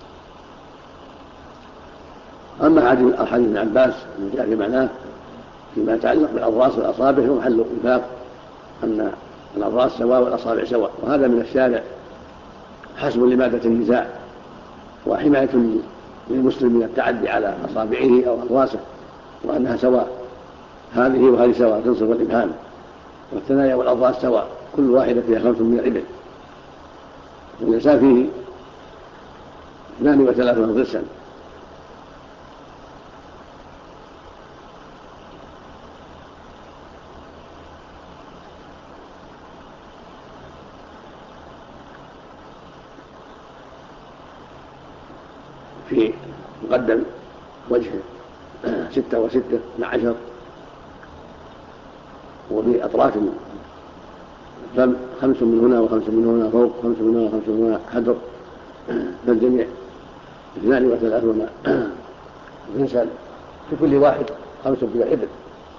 أما حديث ابن عباس الذي جاء في معناه فيما يتعلق بالأضراس والأصابع هو محل اتفاق أن الأضراس سواء والأصابع سواء، وهذا من الشارع حسب لمادة النزاع وحماية للمسلم من التعدي على أصابعه أو أضراسه، وأنها سواء، هذه وهذه سواء تنصف والإبهام، والثنايا والأضراس سواء، كل واحدة فيها 5 من الإبل، والإنسان فيه 32 ضرسا. في مقدم وجه 6 و6 12، وفي أطراف الفم 5 من هنا و5 من هنا فوق، 5 من هنا و5 من هنا حدر، فالجميع 32 ضرسا، في كل واحد 5 من الإبل.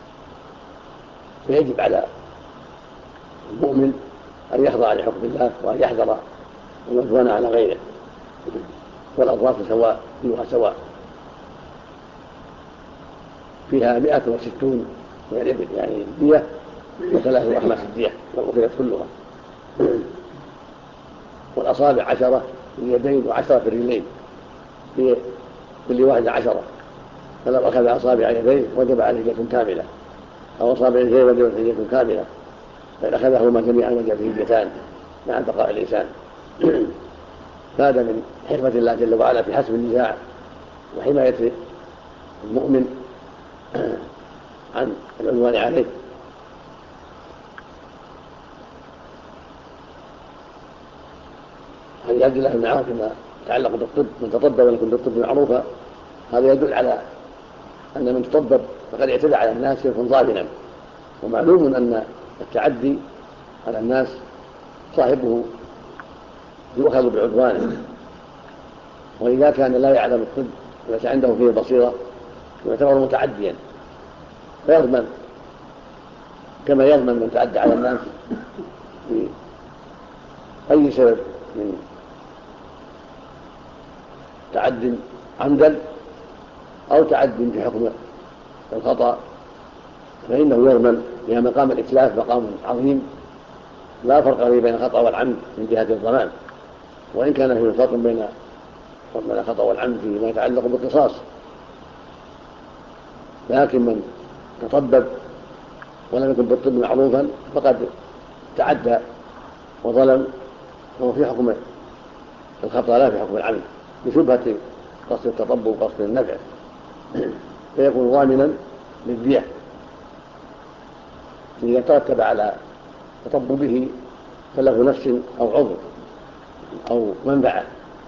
فيجب على المؤمن أن يخضع لحكم الله وأن يحذر العدوان على غيره، والأضراس سواء كلها سواء، فيها 160 من الإبل، يعني الدية و3 أخماس الدية لو أخذت كلها. والأصابع 10 في اليدين و10 في الرجلين، في كل واحد 10، فلو أخذ أصابع يديه وجب عليه هدية كاملة، أو أصابع يديه وجبت هدية كاملة، فإن أخذهما جميعا وجب هديتان مع بقاء الإنسان. هذا من حكمة الله جل وعلا في حسم النزاع وحماية المؤمن عن العدوان عليه. هذه أدلة معه فيما يتعلق بالطب، من تطبب ولكن بالطب معروفا، هذا يدل على أن من تطبب فقد اعتدى على الناس يكون ظالما، ومعلوم أن التعدي على الناس صاحبه يؤخذ بعدوانه، وإذا كان لا يعلم الطب وليس عنده فيه بصيرة يعتبر متعديا، فيضمن كما يضمن من تعدى على الناس بأي سبب من تعد عمدا أو تعد في حكم الخطأ، فإنه يضمن، لأن مقام الإتلاف مقام عظيم لا فرق بين الخطأ والعمد من جهة الضمان، وإن كان فيه فرق بين الخطأ والعمد فيما يتعلق بالقصاص، لكن من تطبب ولم يكن بالطب معروفا فقد تعدى وظلم، وهو في حكم الخطأ لا في حكم العمد، بشبهة قصد التطبب وقصد النفع، فيكون ضامنا للدية إذا ترتب على تطببه تلف نفس أو عضو أو منفعة.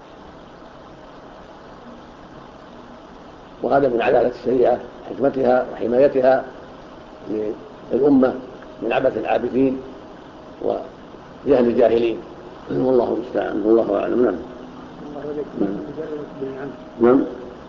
وهذا من عدالة الشريعة، حكمتها وحمايتها للأمة من عبث العابثين وجهل الجاهلين، والله المستعان والله أعلم. نعم. نعم.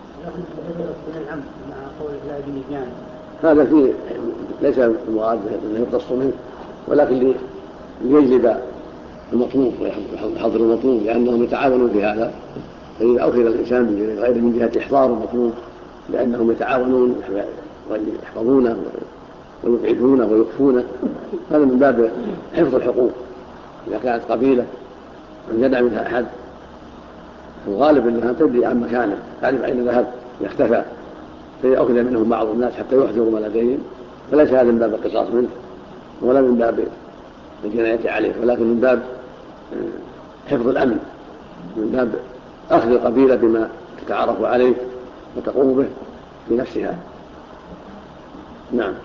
هذا فيه ليس المراد أنه يقتص منه، ولكن ليجلب المطلوب ويحضر المطلوب، لأنهم يتعاونون في هذا، فإذا أخذ الإنسان بغير من جهة إحضار المطلوب لأنهم يتعاونون ويحفظونه ويبعدونه ويخفونه، هذا من باب حفظ الحقوق. إذا كانت قبيلة وجدع منها أحد الغالب أنها تدري عن مكانه، تعرف أين ذهب يختفى، فإذا أخذ منهم بعض الناس حتى يحضروا ما لديهم، فليس هذا من باب القصاص منه ولا من باب الجناية عليه، ولكن من باب حفظ الأمن، من باب أخذ القبيلة بما تتعرف عليه وتقوم به في نفسها. نعم.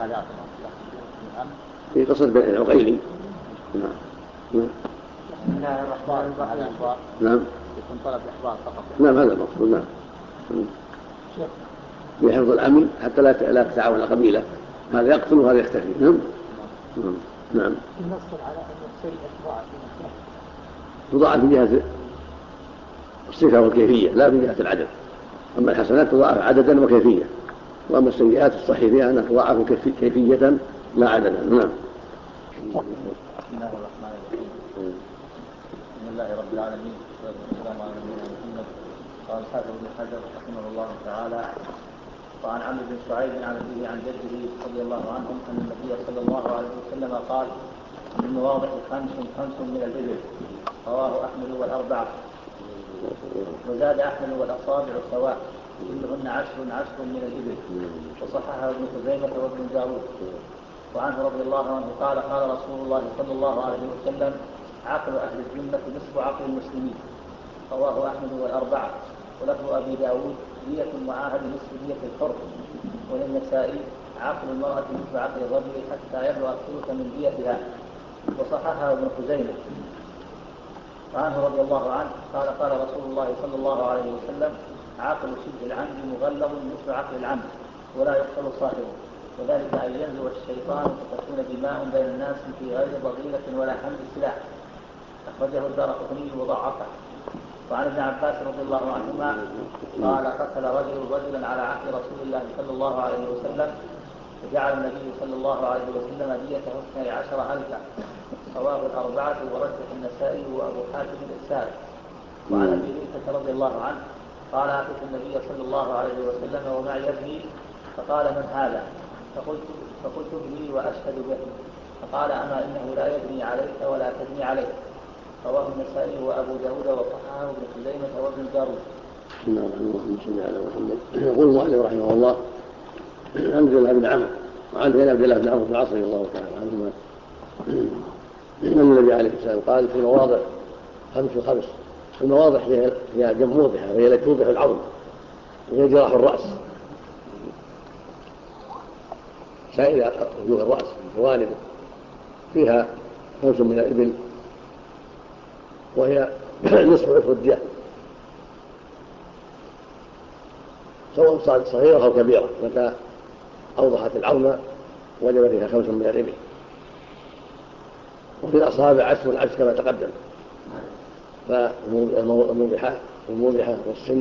في قصة بني العقيلي. نعم. نعم. يكون طلب إحضار فقط. نعم هذا المقصود. نعم. بحفظ الأمن حتى لا تتعاون القبيلة، هذا يقتل وهذا يختفي. نعم. نعم. النص على أن السيئة تضاعف من جهة الصفة والكيفية لا من جهة العدد، أما الحسنات تضاعف عددا وكيفية، وأما السيئات الصحيح فيها أنها تضاعف كيفية لا عددا. نعم. بسم الله الرحمن الرحيم. بسم الله رب العالمين والصلاة والسلام على نبينا محمد. قال الحافظ ابن حجر رحمه الله تعالى: وعن عمرو بن شعيب عن أبيه عن جده رضي الله عنهم أن النبي صلى الله عليه وسلم قال: المواضع خمس من الإبل. رواه أحمد والأربعة. وزاد أحمد والأصابع سواء كلهن عشر من الإبل. وصححه ابن خزيمة وابن جارود. وعنه رضي الله عنه قال: قال رسول الله صلى الله عليه وسلم: عقل أهل الذمة نصف عقل المسلمين. رواه أحمد والأربعة. ولفظ أبي داود: دية المعاهد نصف دية الحر. وللنسائي: عقل المرأة نصف عقل الرجل حتى يبلغ الثلث من ديتها. وصححه ابن خزيمة. وعنه رضي الله عنه قال: قال رسول الله صلى الله عليه وسلم: عقل شبه العمد مغلظ مثل عقل العمد ولا يقتل صاحبه، وذلك أن ينزو الشيطان فتكون دماء بين الناس في غير ضغينة ولا حمل سلاح. أخرجه الدارقطني وضعفه. وعن ابن عباس رضي الله عنهما قال: قتل رجلا على عهد رسول الله صلى الله عليه وسلم، فجعل النبي صلى الله عليه وسلم ديته 12,000. رواه الأربعة ورجح النسائي وأبو حاتم الإرسال. وعن أبي هريرة رضي الله عنه قال: أتيت النبي صلى الله عليه وسلم ومعي ابني، فقال: من هذا؟ فقلت ابني وأشهد به. فقال: أما إنه لا يبني عليك ولا تبني عليك. رواه النسائي وأبو داود وصححه ابن خزيمة وابن جارود. بسم الله الرحمن الرحيم. على محمد. يقول المؤلف رحمه الله: عن عبد الله بن عمرو وعن عبد الله بن عمرو بن العاص رضي الله تعالى عنهما أن النبي عليه الصلاة والسلام قال: في مواضع 5. المواضع هي جمع موضحة، وهي التي توضح العظم، وهي جراح الرأس، سائر وجوه الرأس وجوانبه، فيها 5 من الإبل، وهي نصف عشر الدية، سواء صارت صغيرة أو كبيرة. متى أوضحت العظم وجب فيها 5 من الإبل. وفي الأصابع 10 كما تقدم، فالموضحة والسن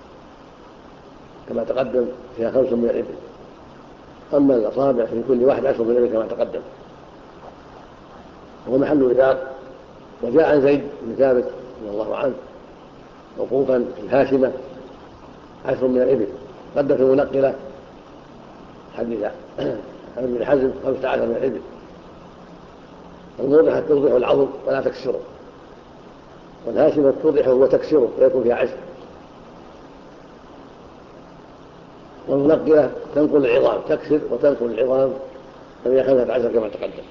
كما تقدم فيها 5 من الإبل. أما الأصابع في كل واحد 10 من الإبل كما تقدم. وهو محل إدار. وجاء عن زيد بن ثابت رضي الله عنه موقوفا في الهاشمة 10 من الإبل. قدم في المنقلة حديث ابن حزم 15 من الإبل. الموضحة توضح العظم ولا تكسره، والهاشمة توضحه وتكسره ويكون فيها 10. والمنقلة تنقل العظام، تكسر وتنقل العظام، فهي 15 كما تقدم.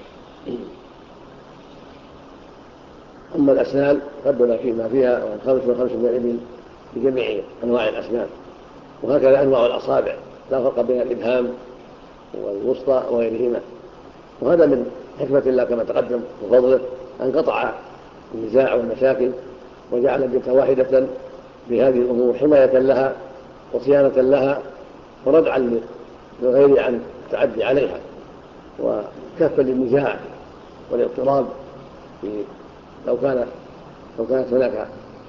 أما الأسنان قدم فيما فيها 5 من الإبل بجميع أنواع الأسنان. وهكذا أنواع الأصابع لا فرق بين الإبهام والوسطى وغيرهما. وهذا من حكمة الله كما تقدم وفضله أن قطع النزاع والمشاكل وجعل البنت واحدة بهذه الأمور حماية لها وصيانة لها وردعا للغير عن التعدي عليها وكفا للنزاع والاضطراب. لو كانت هناك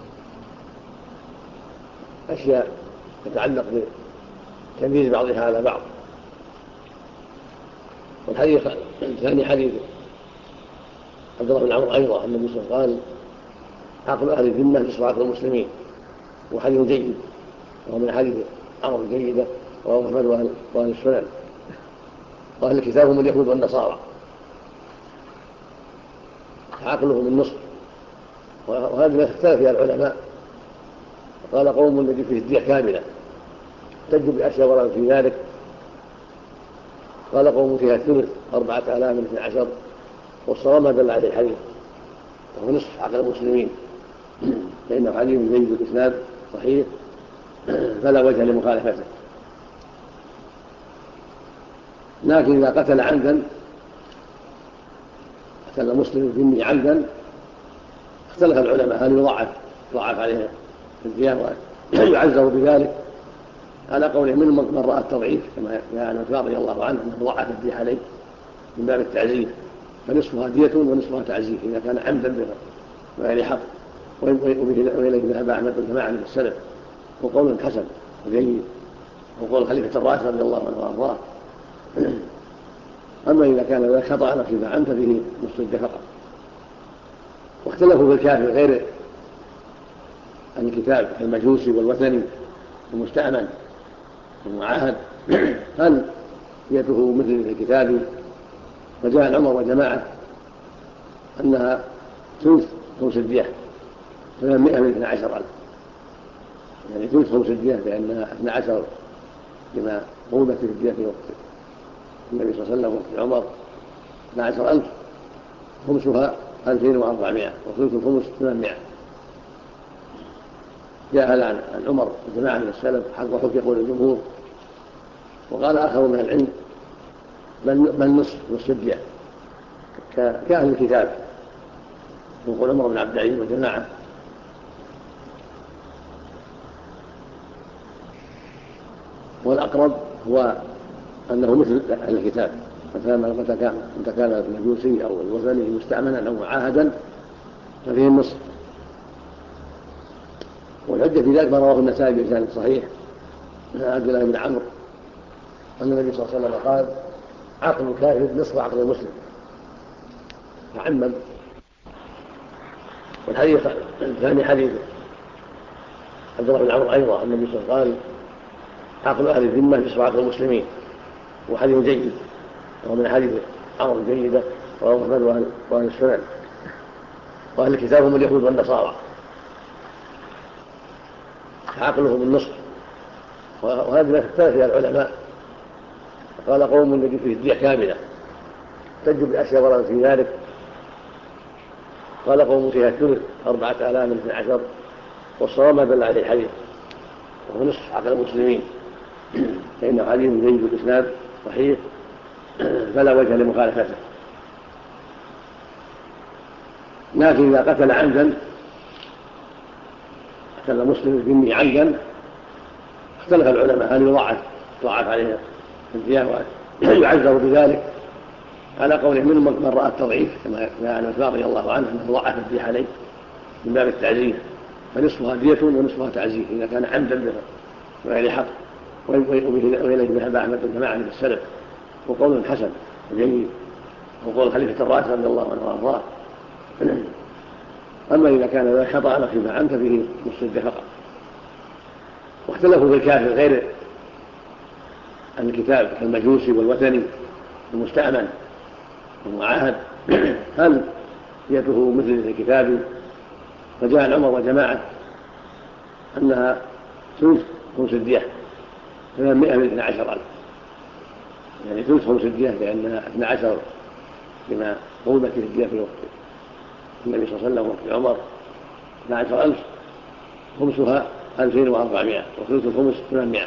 أشياء تتعلق بتمييز بعضها على بعض. والحديث الثاني حديث عبد الله بن عمرو أيضا أن النبي صلى الله عليه وسلم قال: عقل أهل الذمة نصف عقل المسلمين. وحديث جيد، وهو من حديث عمرو الجيدة، رواه أحمد وأهل السنن. وأهل الكتاب هم اليهود والنصارى، عقلهم النصف. وهذه ما اختلف فيها العلماء. قال قوم الذي فيه الدية كاملة تجب بأشياء ورد في ذلك. قال قوم فيها الثلث 4,000 من 12. والصواب ما دل عليه الحديث، وهو نصف عقل المسلمين، لأنه حديث جيد الإسناد صحيح فلا وجه لمخالفته. لكن إذا قتل عمدا، قتل مسلم ذمي عمدا، اختلف العلماء هل يضاعف عليه الدية ويعزر بذلك. على قوله من رأى التضعيف كما جاء عن عثمان رضي الله عنه أنه ضاعف الدية عليه من باب التعزير، فنصفها دية ونصفها تعزير إذا كان عمدا بغير حق. وإليه ذهب أحمد وجماعة من السلف، وقول حسن وجيد، وقول خليفة الراشد رضي الله عنه وأرضاه. أما إذا كان ذلك خطأ فيما عمد به نصف الدية فقط. واختلفوا في الكافر غير الكتاب المجوسي والوثني والمستأمن والمعاهد هل يده مثل الكتاب؟ فجاء عن عمر وجماعة أنها ثلث خمس الدية، 800 من 12,000، يعني ثلث خمس الدية لأنها 12 لما غلبت في الدية في وقت النبي صلى الله عليه وسلم وفي عمر 12,000، خمسها 2400 وثلث الخمس 800. جاء هذا عن عمر وجماعة من السلف وحكي يقول الجمهور، وقال آخر من العلم بل نصف الدية كأهل الكتاب، يقول عمر بن عبد العزيز وجماعة. والأقرب هو أنه مثل أهل الكتاب، متى كان المجوسي أو الوثني مستعملا أو معاهدا ففيه النصف. والحجة في ذلك ما رواه النسائي بإسناد صحيح عن عبد الله بن عمرو أن النبي صلى الله عليه وسلم قال: عقل الكافر نصف عقل المسلم، فعمم. والحديث الثاني حديث عبد الله بن عمرو أيضا أن النبي صلى الله عليه وسلم قال: عقل أهل الذمة نصف عقل المسلمين، وحديث جيد، وهو من حديث عمرو جيدة رواه أحمد وأهل السنن. وأهل الكتاب هم اليهود والنصارى، عقلهم النصف. وهذه ما اختلف فيها العلماء، قال قوم يجب فيه الدية كاملة تجب بأشياء وردت في ذلك، قال قوم فيها الثلث 4000 من 12، والصواب ما دل عليه الحديث وهو نصف عقل المسلمين، فإنه حديث جيد الإسناد صحيح فلا وجه لمخالفته. لكن إذا قتل عمدا، قتل مسلم الذمي عمدا، اختلف العلماء هل يضاعف عليه الدية ويعذر بذلك، على قوله منهم من رأى التضعيف كما عن عثمان رضي الله عنه أنه ضاعف الدية عليه من باب التعزير، فنصفها دية ونصفها تعزير إذا كان عمدا بغير حق. وإليه ذهب أحمد وجماعة من السلف، وقول حسن وجيد، وقول خليفة الراشد رضي الله عنه وارضاه. أما إذا كان ذلك خطأ فيما عمد فيه نصف الدية فقط. واختلفوا في الكافر غير الكتاب كالمجوسي والوثني المستأمن والمعاهد هل يده مثل الكتاب؟ فجاء عن عمر وجماعة أنها ثلث خمس الدية، 800 من 12,000، يعني ثلث خمس الدية لأنها 12 لما غلبت في الدية في وقت النبي صلى الله عليه وسلم وفي عمر 12,000، خمسها 2400 وثلث الخمس 800.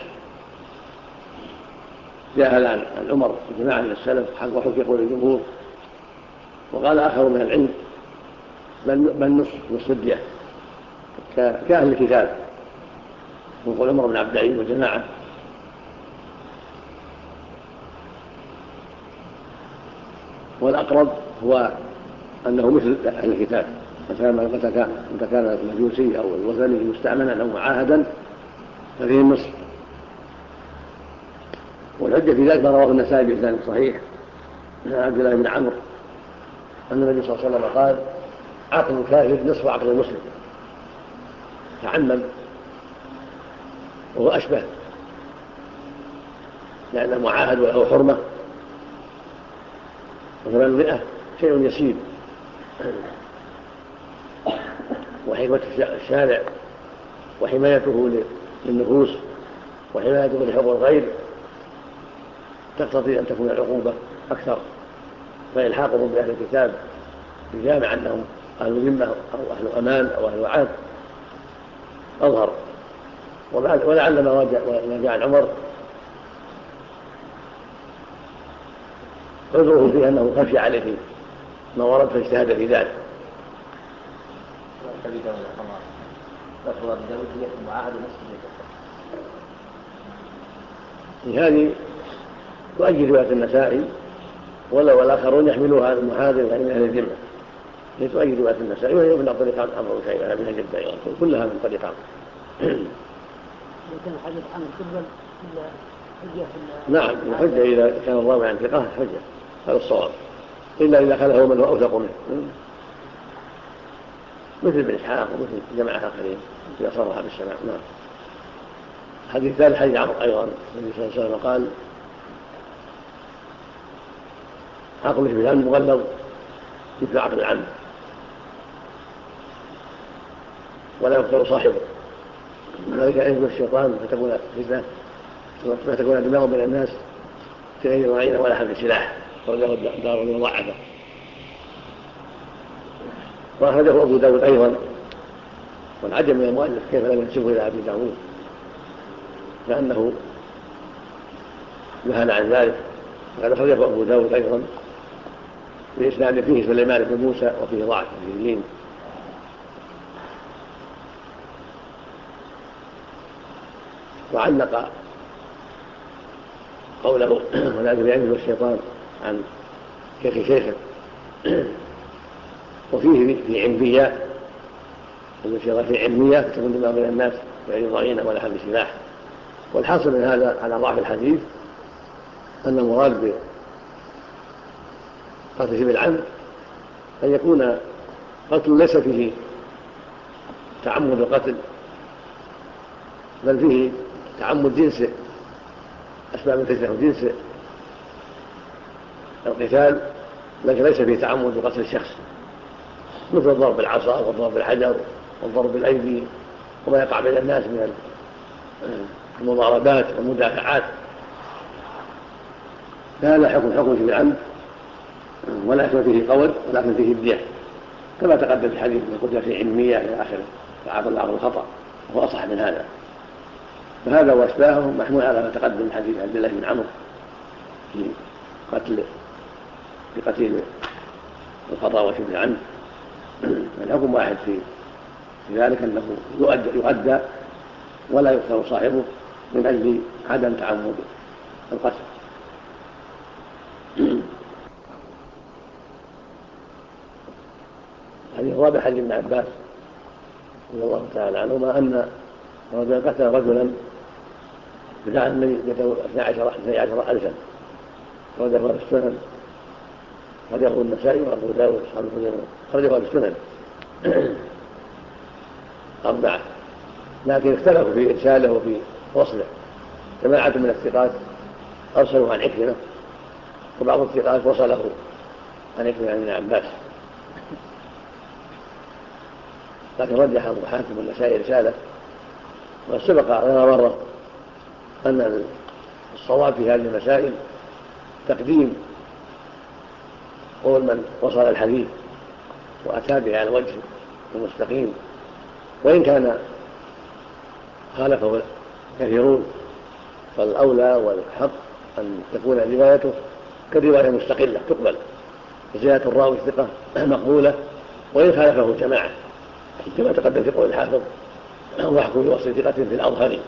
جاء هذا عن عمر وجماعة من السلف وحكي يقول الجمهور، وقال آخر من العلم بل نصف الدية كأهل الكتاب، يقول عمر بن عبد العزيز وجماعة. والأقرب هو أنه مثل أهل الكتاب، متى كان المجوسي أو الوثني مستعملا أو معاهدا ففيه النصف. والحجة في ذلك ما رواه النسائي بإسناد صحيح عن عبد الله بن عمرو أن النبي صلى الله عليه وسلم قال: عقل الكافر نصف عقل المسلم، فعمم. وهو أشبه لأن معاهد وله حرمة، و800 شيء يسير، وحكمة الشارع وحمايته للنفوس وحمايته لحقوق الغير تقتضي أن تكون العقوبة أكثر، فإلحاقهم بأهل الكتاب بجامع أنهم أهل ذمة أو أهل أمان أو أهل وعاد أظهر. ولعل ما جاء عن عمر عذره فيه أنه خشي عليه ما ورد فاجتهد في ذلك. هذه تؤجل رواية النسائي، ولو الآخرون يحملوها المحاذر من أهل الذمة، هي تؤجل رواية النسائي، وهي من طريقان عمرو شيبة بن جدة أيضا، كلها من طريقان. نعم، الحجة إذا كان الراوي عن ثقة حجة، هذا الصواب، إلا إذا خلفه من هو أوثق منه مثل ابن إسحاق ومثل جماعة آخرين إذا صرح بالسماع. نعم. حديث ثالث حديث عمرو أيضا النبي صلى الله عليه وسلم قال: عقل في العلم مغلظ مثل عقل العم ولا يقتل صاحبه، ذلك يهدم الشيطان فتكون دماغ بين الناس في غير معين ولا حمل سلاح. خرجه الدار المضاعفة. وأخرجه أبو داود أيضا. والعجب من المؤلف كيف لم ينسبه إلى أبي داود، لأنه نهى عن ذلك. وقد أخرجه أبو داود أيضا بإسناد فيه سليمان بن موسى وفيه ضعف فيه لين. وعلق قوله وذلك بيعمله الشيطان عن شيخه وفيه في علمية الشيطان في علمية تكون دماغ بين الناس غير ضغينة ولا حمل سلاح. والحاصل من هذا على ضعف الحديث أن المراد بقتل بالعمد أن يكون قتل ليس فيه تعمد القتل، بل فيه تعمد جنس أسباب تجرح جنس القتال، لكن ليس فيه تعمد قتل الشخص، مثل الضرب بالعصا والضرب بالحجر والضرب بالأيدي وما يقع بين الناس من المضاربات والمدافعات. فهذا حكم بالعمد ولا يكون فيه قول ولكن فيه الدية، كما تقدم في الحديث من قتل في علمية إلى آخره تعافى الله عن الخطأ، وهو أصح من هذا. فهذا وأشباهه محمول على ما تقدم من حديث عبد الله بن عمرو في قتيل الخطأ وشبه العمد. الحكم واحد في ذلك، أنه يؤدى ولا يقتل صاحبه من أجل عدم تعمد القتل. الحديث الرابع حديث ابن عباس رضي الله تعالى عنهما أن رجلا قتل رجلا بدعا النبي 12,000 خرجه في السنن، خرجه النسائي وأبو داود خرجه في السنن 4، لكن اختلفوا في إرساله وفي وصله. جماعة من الثقات أرسلوا عن عكرمة، وبعض الثقات وصله عن عكرمة عن ابن عباس، لكن رجح أبو حاتم والنسائي رسالة. وسبق لنا مرة أن الصواب في هذه المسائل تقديم قول من وصل الحديث وأتى به على الوجه المستقيم، وإن كان خالفه كثيرون، فالأولى والحق أن تكون روايته كرواية مستقلة تقبل، زيادة الراوي ثقة مقبولة وإن خالفه جماعة، كما تقدم في قول الحافظ: واحكم بوصل ثقة في الأظهر.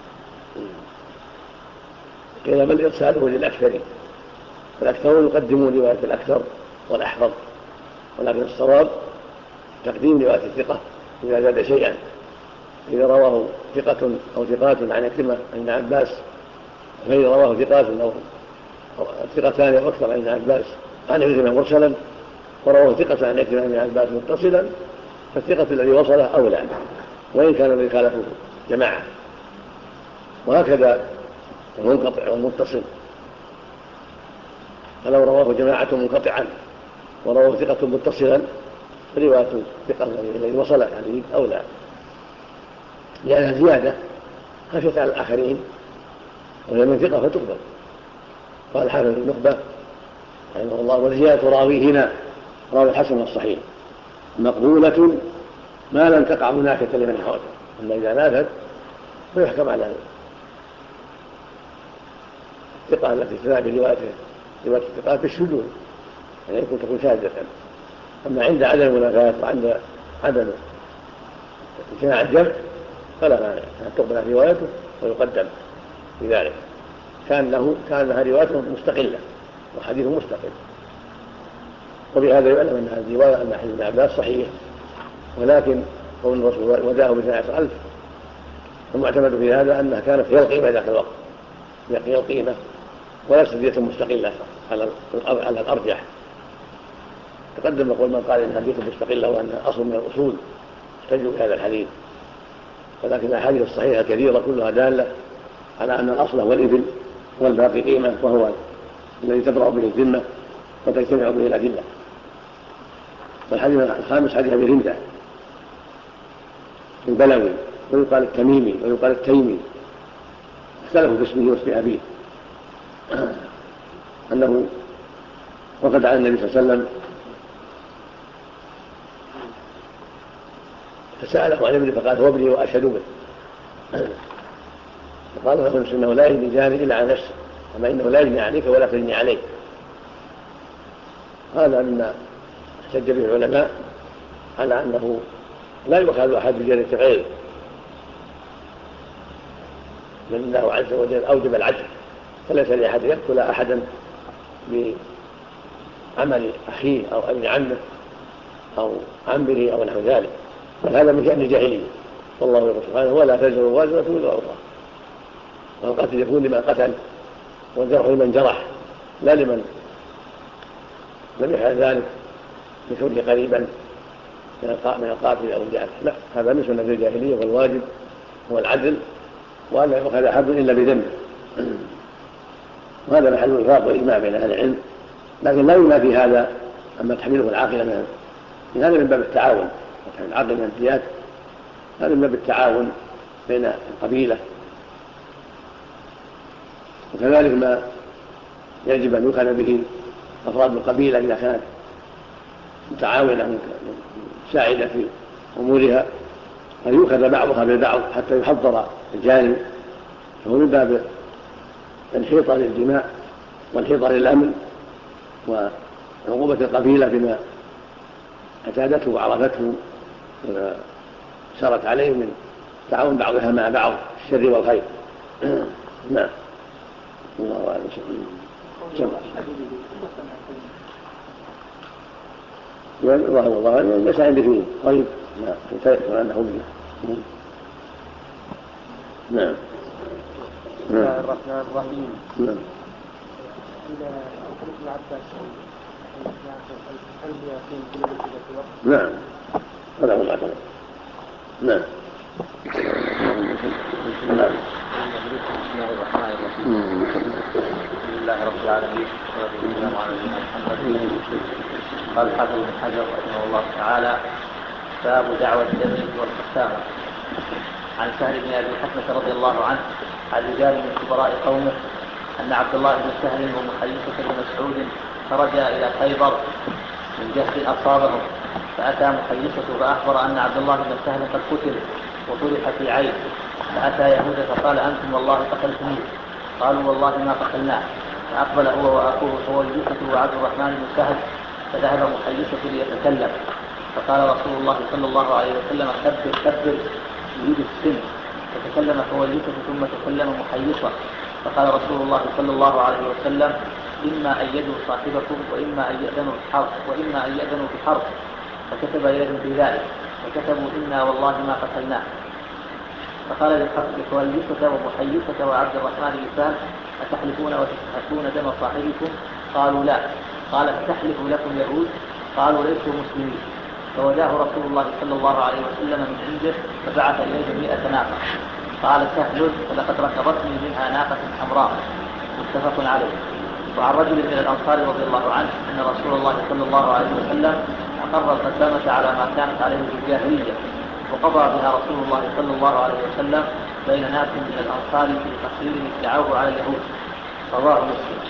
قيل بل إرساله للأكثر، فالأكثرون يقدمون رواية الأكثر والأحفظ، ولكن الصواب تقديم رواية الثقة إذا زاد شيئا. إذا رواه ثقة أو ثقات عن عكرمة عن ابن عباس، فإذا رواه ثقات أو ثقتان أو أكثر عن ابن عباس عن عكرمة مرسلا، ورواه ثقة عن عكرمة عن ابن عباس متصلا، فالثقة الذي وصله أولى وإن كان الذي خالفه جماعة. وهكذا المنقطع والمتصل، فلو رواه جماعة منقطعا ورواه ثقة متصلا فرواية الثقة الذي وصل الحديث أولى، لأنها زيادة خشية على الآخرين، وهي من ثقة فتقبل. قال الحافظ النخبة رحمه الله: وزيادة راوي هنا راوي الحسن والصحيح مقبولة ما لم تقع منافة لمن حوله. أما إذا نافت فيحكم على الثقة التي تنافي رواية الثقات بالشذوذ، يعني يكون تكون شاذة. أما عند عدم المنافاة وعند عدم امتناع الجمع فلا مانع أن تقبل روايته ويقدم في ذلك، كان لها روايته مستقلة وحديث مستقل. وبهذا يعلم أن هذه الرواية عن حديث ابن عباس صحيح، ولكن قول الرسول وداه ب12,000 المعتمد في هذا أنها كانت هي القيمة ذاك الوقت، هي القيمة وليست دية مستقلة على الأرجح. تقدم يقول من قال إنها دية مستقلة وأنها أصل من الأصول احتجوا بهذا الحديث، ولكن الأحاديث الصحيحة كثيرة كلها دالة على أن الأصل هو الإذن والباقي قيمة، وهو الذي تبرأ به الذمة وتجتمع به الأدلة. والحديث الخامس حديث أبي رندة البلوي، ويقال التميمي ويقال التيمي، اختلفوا في اسمه واسم أبيه، أنه وفد على النبي صلى الله عليه وسلم فسأله عن ابنه فقال هو ابني وأشهد به، فقال له إنه لا يجني جاني إلا على نفسه، أما إنه لا يجني عليك ولا تجني عليك. هذا مما احتج به العلماء على أنه لا يؤخذ أحد بجنة غيره، بل الله عز وجل أوجب العدل، فليس لأحد يقتل أحدا بعمل أخيه أو ابن عمه أو عمه أو نحو ذلك، بل هذا من شأن الجاهلية. والله يقول سبحانه ولا تزر وازرة وزر أخرى، والقتل يكون لمن قتل والجرح لمن جرح، لا لمن لم يفعل ذلك لكونه قريبا من القاتل أو الجارح، لا، هذا من سنة الجاهلية، والواجب هو العدل وأن لا يؤخذ أحد إلا بذنبه. وهذا محل الوفاق والإجماع بين أهل العلم، لكن لا ينافي هذا أما تحمله العاقلة من هذا من باب التعاون، العقل من الديات هذا من باب التعاون بين القبيلة. وكذلك ما يجب أن يؤخذ به أفراد القبيلة إذا كانت متعاونة مساعدة في أمورها، أن يؤخذ بعضها بالبعض حتى يحضر الجانب، فهو من باب الحيطة للدماء والحيطة للأمن وعقوبة القبيلة بما اعتادته وعرفته وسارت عليه من تعاون بعضها مع بعض في الشر والخير. نعم، الله أعلم. الله ليس عندي فيه طيب، نعم. نعم. بسم الله الرحمن الرحيم. نعم. نعم، هذا هو الأعتقد. نعم. نعم. بسم الله الرحمن الرحيم. الحمد لله رب العالمين والصلاة والسلام على نبينا محمد. قال الحافظ ابن حجر رحمه الله تعالى: باب دعوة الدم والقسامة. عن سهل بن أبي حكمة رضي الله عنه عن رجال من كبراء قومه أن عبد الله بن سهل ومحيصة بن مسعود خرجا إلى خيبر من جهد أصابهم، فأتى محيصة فأخبر أن عبد الله بن سهل قد قتل وطرح في عين، فأتى يهود فقال: أنتم والله قتلتموه. قالوا: والله ما قتلناه. فأقبل هو وأخوه حويصة وعبد الرحمن بن سهل، فذهب محيصة ليتكلم، فقال رسول الله صلى الله عليه وسلم: كبر كبر يريد السن. فتكلم حويصة ثم تكلم محيصة، فقال رسول الله صلى الله عليه وسلم: إما أن يدوا صاحبكم وإما أن يأذنوا بحرب. فكتب إليهم بذلك وكتبوا: إنا والله ما قتلناه. فقال لحويصة ومحيصة وعبد الرحمن بن سهل: أتحلفون وتستحقون دم صاحبكم؟ قالوا: لا. قال: فتحلف لكم يهود؟ قالوا: ليسوا مسلمين. فوداه رسول الله صلى الله عليه وسلم من عنده فبعث إليه 100 ناقة. قال سهل: فلقد ركضتني منها ناقة حمراء. متفق عليه. وعن رجل من الأنصار رضي الله عنه أن رسول الله صلى الله عليه وسلم أقر القسامة على ما كانت عليه في الجاهلية، وقضى بها رسول الله صلى الله عليه وسلم بين ناس من الأنصار في تقرير ادعوه على اليهود. رواه مسلم.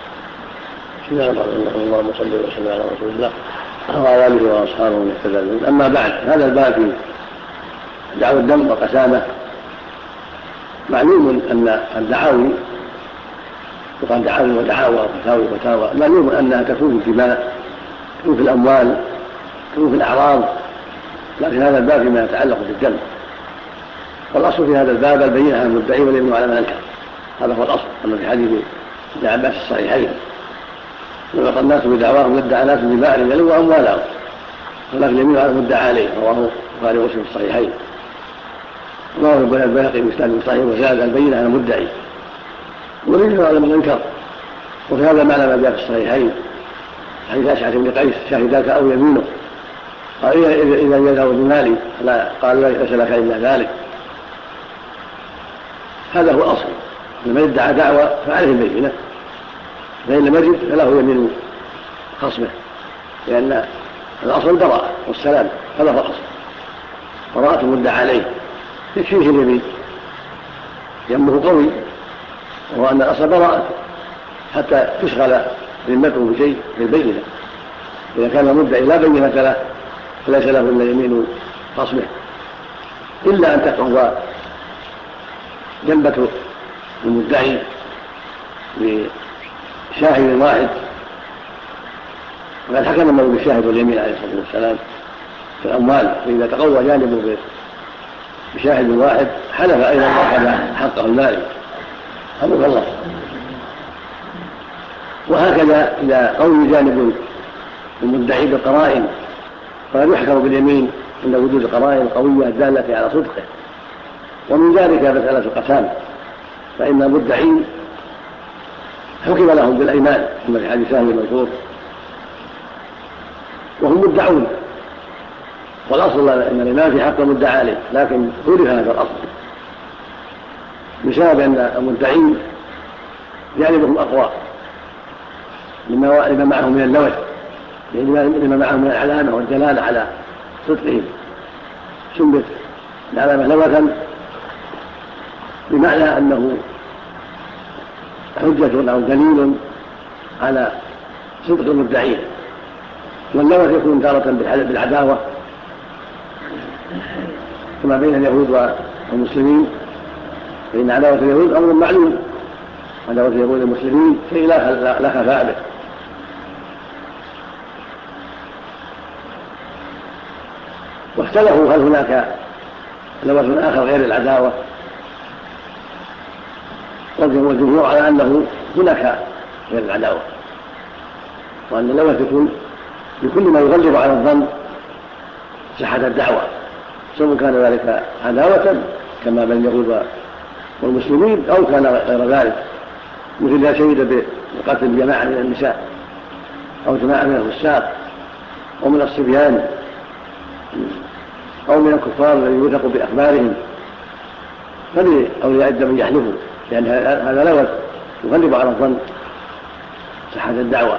بسم الله الرحمن الرحيم. اللهم صل وسلم على رسول الله وعلى آله وأصحابه ومن اهتدى بهداه. أما بعد، هذا الباب في دعوى الدم وقسامة. معلوم أن الدعاوي يقال دعاوي ودعاوى وفتاوي وفتاوى، معلوم أنها تكون في الدماء، تكون في الأموال، تكون في الأعراض، لكن هذا الباب فيما يتعلق بالدم. والأصل في هذا الباب البينة على المدعي واليمين على من أنكر، هذا هو الأصل. أما في حديث ابن عباس الصحيحين: ويعطى الناس بدعواهم يدعى ناس بدماء يلوى أموالهم، ولكن اليمين على المدعى عليه. رواه البخاري ومسلم في الصحيحين. رواه البيهقي بإسناد صحيح وزاد: البينة على المدعي واليمين على من أنكر. وفي هذا معنى ما جاء في الصحيحين حديث أشعث بن قيس: شهداك أو يمينه؟ قال: إذا جزاه بمالي. قال: ليس لك إلا ذلك. هذا هو الأصل. لما يدعى دعوة فعليه البينة، فإن لم يجد فله يمين خصمه، لأن الأصل براءة والسلام، هذا هو الأصل، براءة المدعى عليه يكفيه اليمين، يمه قوي، وهو أن الأصل براءة حتى تشغل ذمته بشيء بالبينة. إذا كان المدعي لا بينة له فليس له إلا يمين خصمه، إلا أن تقوى جنبة المدعي بشاهد واحد، وقد حكم النبي بالشاهد واليمين عليه الصلاة والسلام في الأموال، فإذا تقوى جانبه بشاهد واحد حلف أيضا أخذ حقه المالي، حلف الله. وهكذا إذا قوي جانب المدعي بالقرائن فقد يحكم باليمين عند وجود قرائن قوية دالة على صدقه. ومن ذلك مسألة القسام، فإن المدعين حكم لهم بالأيمان كما في حديث سهل المذكور، وهم مدعون، والأصل أن الإيمان في حق المدعى عليه، لكن خولف هذا الأصل بسبب أن المدعين جانبهم أقوى لما معهم من اللوث، لما معهم من العلامة والدلالة على صدقهم. سمت العلامة لوثا بمعنى أنه حجة أو دليل على صدق المدعين، واللوث يكون تارة بالعداوة كما بين اليهود والمسلمين، فإن عداوة اليهود أمر معلوم، عداوة اليهود والمسلمين شيء لا خفاء به. واختلفوا هل هناك لوث آخر غير العداوة، والجمهور على أنه هناك غير العداوة، وأن اللوث يكون بكل ما يغلب على الظن صحة الدعوة، سواء كان ذلك عداوة كما بين اليهود والمسلمين أو كان غير ذلك، مثل لا شهد بقتل جماعة من النساء أو جماعة من الفساق أو من الصبيان أو من الكفار الذين يوثق بأخبارهم، فلأولياء الدم يحلفوا، لأن هذا لوث يغلب على الظن صحة الدعوة.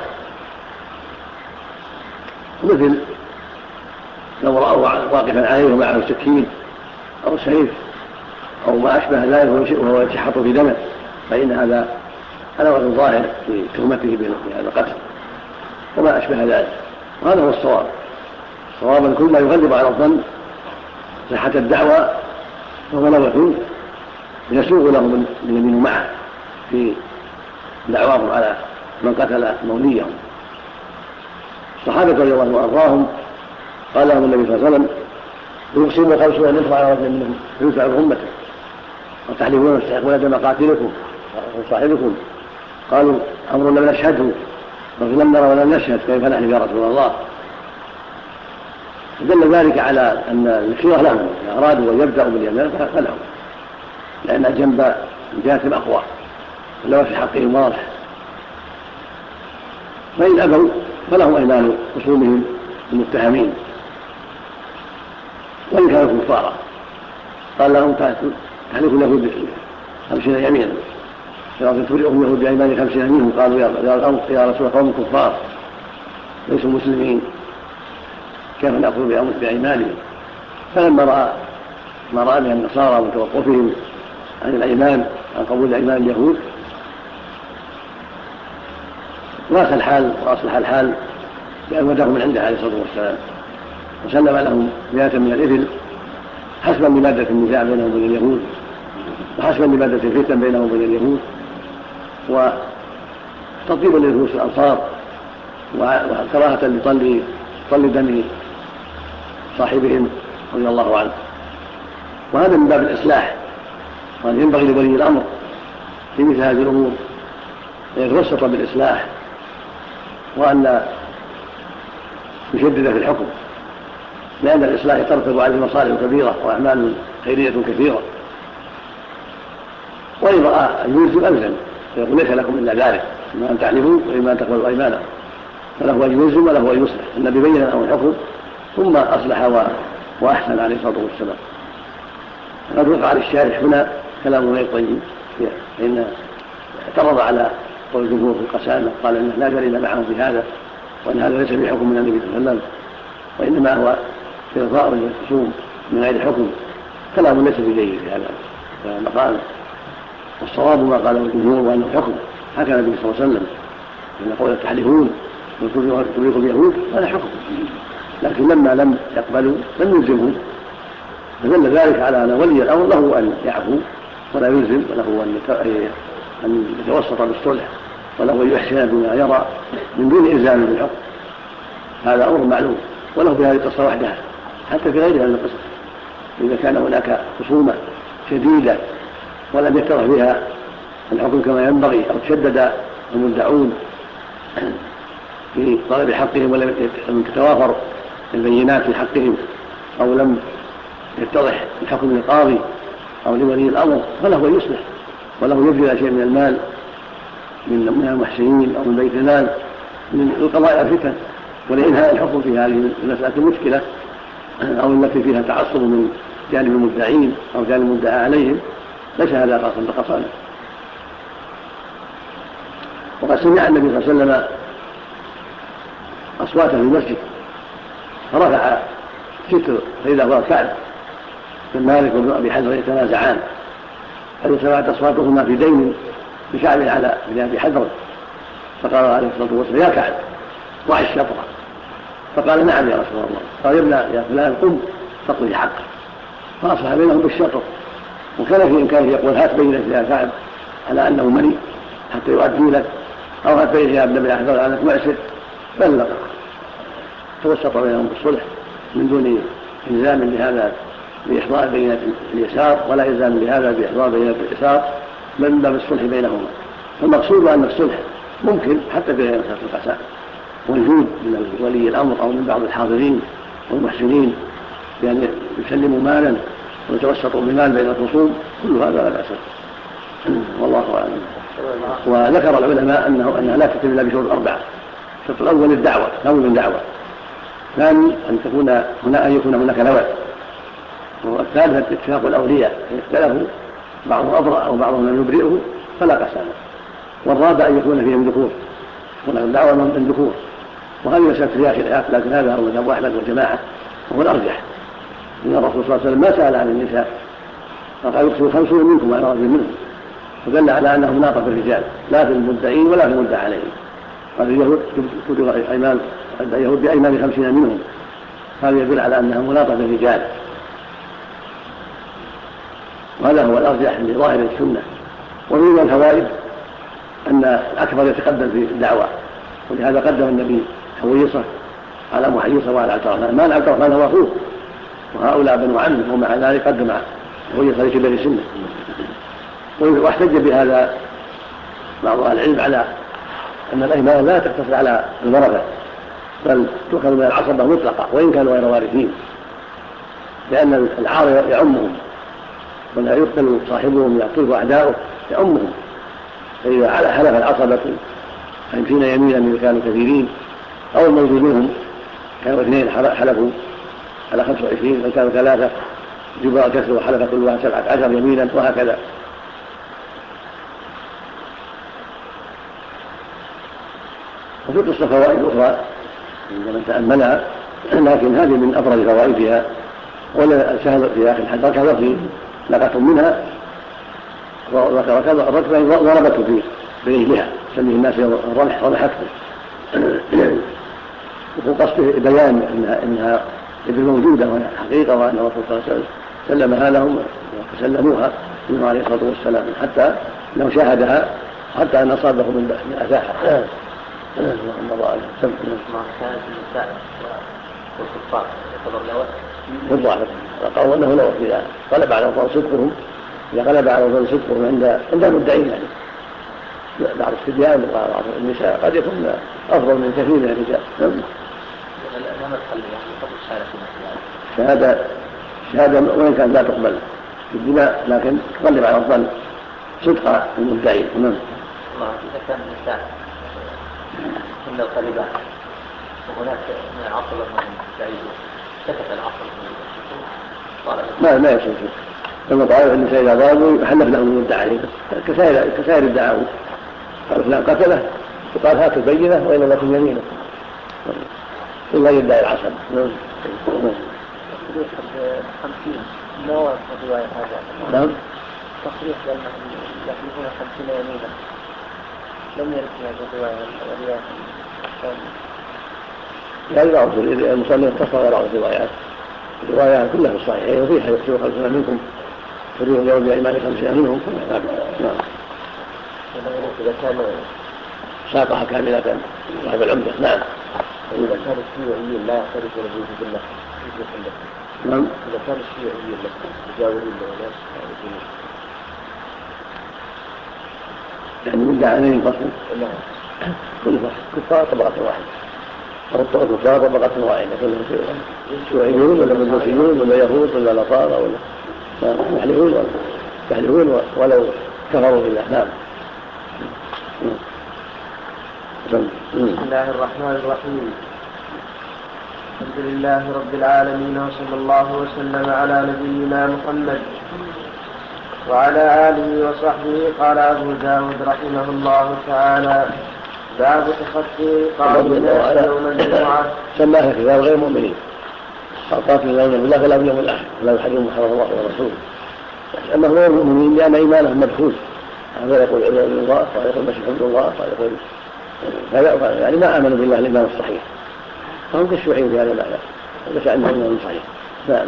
مثل لو رأوا واقفا عليه ومعه سكين أو سيف أو ما أشبه ذلك وهو يتشحط في دمه، فإن هذا لوث ظاهر في تهمته بهذا القتل وما أشبه ذلك. وهذا هو الصواب، صوابا كل ما يغلب على الظن صحة الدعوة فهو لوث يسوغ لهم اليمين معه في دعواهم على من قتل موليهم. الصحابة رضي الله عنهم وأرضاهم قال لهم النبي صلى الله عليه وسلم: يقسم 50 أن يطلع على رجل منهم فيدفع بأمته، وتحلفون تستحقون دم قاتلكم وصاحبكم. قالوا: أمر لم نشهده، لم نرى ولم نشهد، كيف نحلف يا رسول الله؟ دل ذلك على أن الخيرة لهم، إذا أرادوا أن يبدأوا باليمين فلهم، لأن جنب جهتهم أقوى ولو في حقهم واضح. فإن أبوا فلهم أيمان خصومهم المتهمين وإن كانوا كفارا. قال لهم: تحلفوا له 50 يمينا، فإن تبرئهم يهود بأيمان 50 منهم. قالوا: يا رسول قوم كفار ليسوا مسلمين، كيف نأخذ بأيمانهم؟ فلما رأى من النصارى وتوقفهم عن الأيمان، عن قبول أيمان اليهود، وأصلح الحال بأن وداهم من عنده عليه الصلاة والسلام، وسلم لهم 100 من الإبل حسبا لمادة النزاع بينهم وبين اليهود، وحسبا لمادة الفتن بينهم وبين اليهود، وتطيب لنفوس الأنصار، وكراهة لطل دم صاحبهم رضي الله عنه. وهذا من باب الإصلاح، وأن ينبغي لولي الأمر في مثل هذه الأمور أن يتوسط بالإصلاح، وأن يشدد في الحكم، لأن الإصلاح يترتب عليه مصالح كبيرة وأعمال خيرية كثيرة. وإن رأى أن يلزم ألزم، فيقول: ليس لكم إلا ذلك، إما أن تعلموا وإما أن تقبلوا أيمانكم، فله أن يلزم وله أن يصلح. النبي بين له الحكم ثم أصلح وأحسن عليه الصلاة والسلام. قد وقع للشارح هنا كلام غير طيب، فإن اعترض على قول الجمهور في القسامة، قال إنه لا دليل معهم في هذا، وأن هذا ليس بحكم من النبي صلى الله عليه وسلم، وإنما هو إرضاء للخصوم من غير حكم. كلام ليس بجيد في هذا المقام، والصواب ما قاله الجمهور وأنه حكم حكى النبي صلى الله عليه وسلم إن قول تحلفون وتبرئوا اليهود هذا حكم، لكن لما لم يقبلوا لم يلزمهم، فدل ذلك على أن ولي الأمر له أن يعفو ولا يلزم، وله أن يتوسط بالصلح، وله أن يحسن بما يرى من دون إلزام بالحكم. هذا أمر معلوم، وله في هذه القصة وحدها حتى في غيرها من القصص. إذا كان هناك خصومة شديدة ولم يتضح بها الحكم كما ينبغي، أو تشدد المدعون في طلب حقهم ولم تتوافر البينات في حقهم، أو لم يتضح الحكم للقاضي أو لولي الأمر، فله أن يصلح، وله يبذل شيء من المال من المحسنين أو من بيت المال للقضاء على الفتن ولإنهاء الحكم في هذه المسألة المشكلة، أو التي فيها تعصب من جانب المدعين أو جانب المدعى عليهم. ليس هذا خاصا بقصاده. وقد سمع النبي صلى الله عليه وسلم أصواتا في المسجد، فرفع ستر فإذا هو كعب بن مالك وابن أبي حذر يتنازعان، فارتفعت أصواتهما في دين بكعب على ابن أبي حذر، فقال عليه الصلاة والسلام يا كعب ضع الشطرة، فقال نعم يا رسول الله. قال يا فلان قم فاقضي حقه، فأصبح بينهم بالشطر. وكان في إمكانه يقول هات بينك يا كعب على أنه مني حتى يؤدي لك، أو هات بينك يا ابن أبي حذر على أنك معسر، بل توسط بينهم بالصلح من دون إلزام بهذا بإحضار بينة اليسار، ولا إلزام بهذا بإحضار بينة اليسار، بل من باب الصلح بينهما. فالمقصود أن الصلح ممكن حتى في مسألة القساء، والجود من ولي الأمر أو من بعض الحاضرين والمحسنين يعني يسلموا مالا ويتوسطوا بمال بين الخصوم، كل هذا لا بأس، والله أعلم. وذكر العلماء أنها لا تتم إلا بشروط 4. الشرط الأول الدعوة، كون الدعوة. ثاني أن يكون هناك نوى. والثالث اتفاق الأولياء، إن اختلفوا بعضهم أبرأ أو بعضهم لم يبرئه فلا قسامة. والرابع أن يكون فيهم ذكور، هناك الدعوة من ذكور، وهذه مسألة فيها خلاف، لكن هذا هو مذهب أحمد والجماعة وهو الأرجح. إن الرسول صلى الله عليه وسلم ما سأل عن النساء، فقال يقتل 50 منكم وأنا راضي منهم، فدل على أنه مناط بالرجال لا في المدعين ولا في المدعى عليهم. قال اليهود بأيمان 50 منهم، هذا يدل على أنها مناطة بالرجال، وهذا هو الأرجح من ظاهر السنة. ومن الفوائد أن الأكبر يتقدم في الدعوة، ولهذا قدم النبي حويصة على محيصة وعلى عبد الرحمن، ما عبد الرحمن هو أخوه وهؤلاء بنو عمه، ومع ذلك قدم حويصة لكبر سنه. واحتج بهذا بعض أهل العلم على أن الأيمان لا تقتصر على الورثة، بل تؤخذ من العصبة مطلقة وإن كانوا غير وارثين، لأن العار يعمهم، ولا يقتل صاحبهم يقتله أعداؤه يعمهم. فإذا حلف العصبة 50 يمينا إذا كانوا كثيرين، أو الموجود منهم كانوا 2 حلفوا على 25، وإن كانوا 3 جبر كسر وحلف كل واحد 17 يمينا، وهكذا. وفي القصة فوائد أخرى من تأملها، لكن هذه من أبرز فوائدها. ولا سهل في آخر الحديث ركض في لقة منها ركض ضربته فيه برجلها، سميه الناس الرمح رمحته، وقصده بيان إنها ابن موجودة وهي حقيقة، وأن الرسول صلى الله عليه وسلم سلمها لهم وسلموها منه عليه الصلاة والسلام، حتى لو شاهدها حتى أن أصابه من أذاها. ما كانت النساء والكفار يعتبر لوث بالضبط. قالوا أنه لوث إذا غلب على الظن صدقهم، إذا غلب على الظن صدقهم عند المدعين، يعني بعض الصبيان وبعض النساء قد يكون أفضل من كثير من الرجال. ما مدخل يعني شهادة وإن كان لا تقبل بالدماء، لكن تغلب على الظن صدق المدعين. إذا كان النساء من القريبات وهناك من العصر منهم بعيد، سكت العصر ما يصير ثم طائفة النساء إذا ضربوا يحلف لهم المدعى عليه كسائر الدعاوى، قال فلان قتله وقال هات البينة وإن لكم يمينه إلا يدعي العصب. ما ورد في رواية هذا. نعم. تصريح بأنهم يحلفون 50 يمينا لم يرد في هذه الرواية. لا يضع المصنف اتصل على بعض الروايات كلها في الصحيحين وفيها يقتلوا 50 منكم فريق اليوم بأيمان 50 منهم. نعم. إذا كان ساقها كاملة صاحب العمدة. نعم. إذا كان الشيوعيين لا يعترفون بوجود الله. نعم. إذا كان الشيوعيين يجاورون الناس يعني من دعا عليهم فصل. نعم. كل كفار طبقة واحدة أو الكفار طبقة واحدة كلهم شيوعيون ولا مجوسيون ولا يهود ولا نصارى ولا يحلفون ولو كفروا بالله. نعم. بسم الله الرحمن الرحيم. الحمد لله رب العالمين وصلى الله وسلم على نبينا محمد وعلى آله وصحبه. قال أبو داود رحمه الله تعالى: باب تخطي رقاب الناس يوم الجمعة. سماها كتاب غير مؤمنين قاتل لا يؤمن بالله ولا باليوم الآخر ولا يحرم محرم الله ورسوله. أما غير المؤمنين لأن إيمانهم مدخول، هذا يقول عز وجل الله وهذا يقول المسيح عبد الله وهذا يقول هذا يعني ما آمنوا بالله الإيمان الصحيح، فهم كالشيوعيين في هذا المعنى وليس عندهم إيمان صحيح. نعم.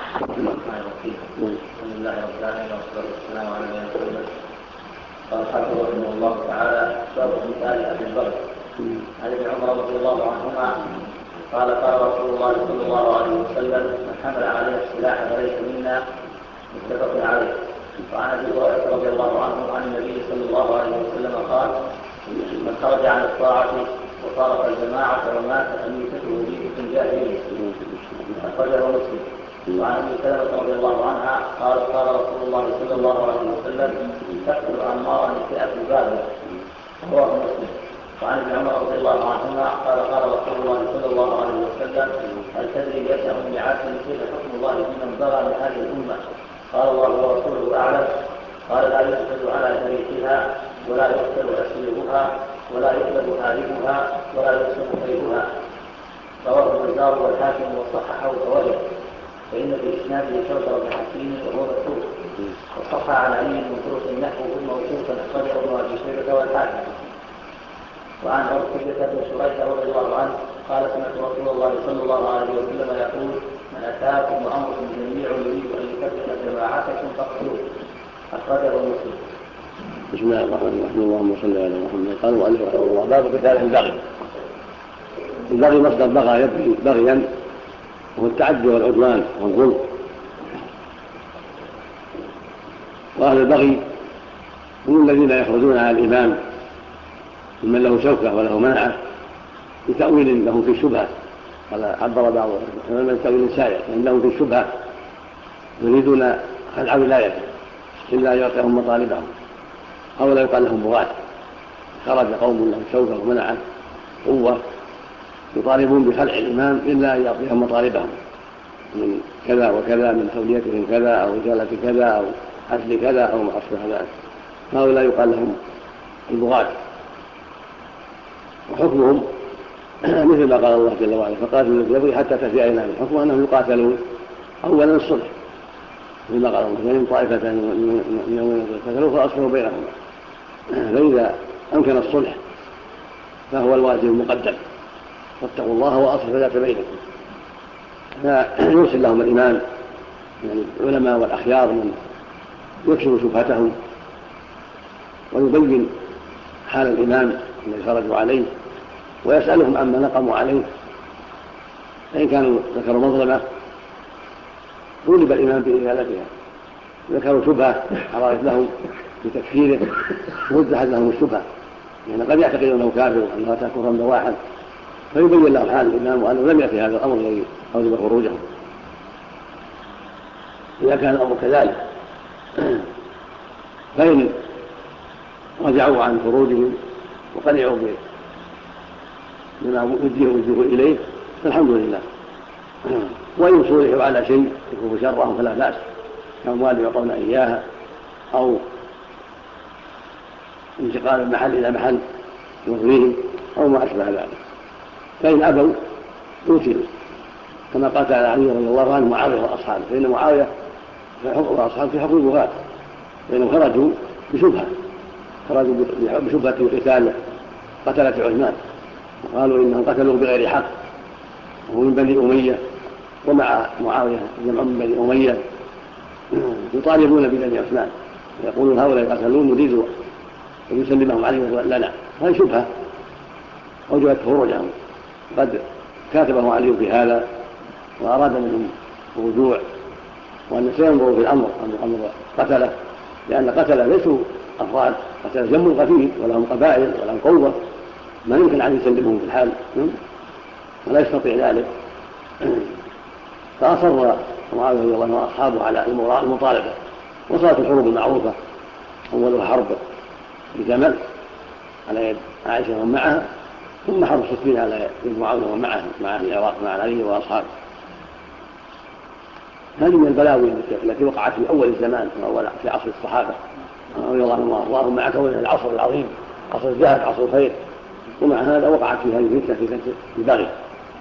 بسم الله الرحمن الرحيم والصلاة والسلام على نبينا محمد. قال حفظه رحمه الله تعالى: باب مثال أبي البر. عن ابن عمر رضي الله عنهما قال: قال رسول الله صلى الله عليه وسلم: من حمل علينا السلاح فليس منا. متفق عليه. وعن ابي هريره رضي الله عنه عن النبي صلى الله عليه وسلم قال: من خرج عن الطاعة وفارق الجماعة ومات فميتته ميتة جاهلية. أخرجه مسلم. وعن ابي سلمة رضي الله عنها قال: قال رسول الله صلى الله عليه وسلم: تقتل أعمارا فئة الباب. رواه مسلم. وعن ابن عمر رضي الله عنهما قال: قال رسول الله صلى الله عليه وسلم: هل تدري يسأل بعاصم كيف حكم الله بمن بغى من هذه الأمة؟ قال: الله ورسوله أعلم. قال: لا يقتل على شريكها ولا يقتل أسيرها ولا يقتل هاربها ولا يقسم كيدها. رواه البزار والحاكم وصححه فوجه، فإن في إسناده شوكة بن حكيم وهو متروك. وصح عن علي من طرق نحوه موثوقا أخرجه ابن أبي شيبة والحاكم. وعن عقبة بن شريح رضي الله عنه قال: سمعت رسول الله صلى الله عليه وسلم يقول: من أتاكم وأمركم جميع يريد أن يفتح جماعتكم فاقتلوه. أخرجه مسلم. بسم الله الرحمن الرحيم. اللهم صل على محمد. قال المؤلف رحمه الله: باب قتال البغي. البغي مصدر بغى يبغي بغيا، وهو التعدي والعدوان والظلم. واهل البغي هم الذين يخرجون على الامام ممن له شوكه وله منعه بتاويل له في الشبهه. قال عبر بعض من تاويل سائر لهم في الشبهه يريدون خلع ولايته الا يعطيهم مطالبهم، او لا يقال لهم بغاة. خرج قوم لهم شوكه ومنعه قوه يطالبون بخلع الامام الا ان يعطيهم مطالبهم من كذا وكذا، من توليتهم كذا او ازاله كذا او حسب كذا او ما اشبه ذلك. هؤلاء يقال لهم البغاة. وحكمهم مثل ما قال الله جل وعلا: فقاتلوا الذين يبغي حتى تفيء الى امر. حكم انهم يقاتلون اولا الصلح، مثل ما قال الله: فإن طائفتان من يومين قتلوا فاصلحوا بينهما. فاذا امكن الصلح فهو الواجب المقدم: واتقوا الله واصلحوا ذات بينكم. فيرسل لهم الامام من العلماء والاخيار من يكشف شبهتهم ويبين حال الامام الذي خرجوا عليه ويسألهم عما نقموا عليه. فإن كانوا ذكروا مظلمة طولب الإمام بإزالتها، ذكروا شبهة حرارت لهم بتكفيره ووضحت لهم الشبهة، يعني قد يعتقدون أنه كافر وأنه أتى كفرا بواحا، فيبين لهم حال الإمام وأنه لم يأتي هذا الأمر الذي أوجب خروجهم. إذا كان الأمر كذلك فإن رجعوا عن خروجهم وقنعوا بما وجهوا إليه فالحمد لله. وإن صلحوا على شيء يكون شرهم فلا بأس، كأموال يعطون إياها أو انتقال المحل إلى محل يغنيهم أو ما أشبه ذلك. فإن أبوا قتلوا كما قاتل علي رضي الله عنه معاوية وأصحابه، فإن معاوية وأصحابه في حكم البغاة، فإنهم خرجوا بشبهة قتال قتلة عثمان، وقالوا إنهم قتلوا بغير حق وهو من بني أمية، ومع معاوية جمع من بني أمية يطالبون ببني عثمان يقولون هؤلاء قتلون نريد أن يسلمهم علي لنا. هذه شبهة أوجبت خروجهم. قد كاتبه علي في هذا وأراد منهم الرجوع وأن سينظروا في الأمر قتله، لأن قتله ليسوا أفراد، قتله جم قتيل ولهم قبائل ولهم قوة، ما يمكن أن يسلمهم في الحال ولا يستطيع ذلك. فأصر معاوية رضي الله عنه وأصحابه على المطالبة، وصارت الحروب المعروفة أولها حرب بجمل على يد عائشة ومعها، ثم حرب 60 على يد معاوية ومعه مع أهل العراق مع علي وأصحابه. هذه من البلاوي التي وقعت في أول الزمان في عصر الصحابة رضي الله عنهم وأرضاهم، مع كونه العصر العظيم عصر الزهد عصر الخير، ومع هذا وقعت في هذه الفتنة في البغي.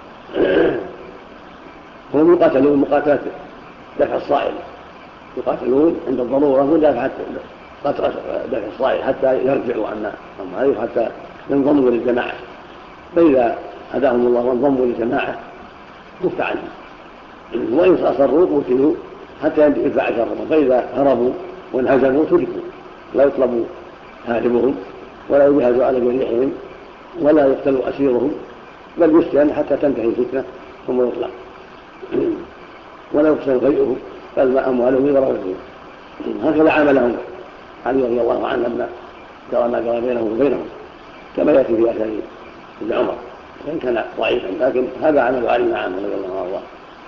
هم يقاتلون مقاتلة دفع الصائل، يقاتلون عند الضرورة مدافعة دفع الصائل حتى يرجعوا عن هذه حتى ينضموا للجماعة، فإذا هداهم الله وانضموا للجماعة كف عنهم، وإن أصروا قتلوا حتى يدفع شرهم، فإذا هربوا وانهزموا تركوا، لا يطلب هاربهم ولا يجهزوا على جريحهم ولا يقتلوا أسيرهم، بل يسجن حتى تنتهي الفتنة ثم يطلق، ولا يقتل غيره بل أموالهم وغيرهم. هكذا عاملهم علي رضي الله عنه لما جرى ما جرى بينهم وبينهم، كما يأتي في أثر ابن عمر وإن كان ضعيفا، لكن هذا عمل علي معه رضي الله عنه.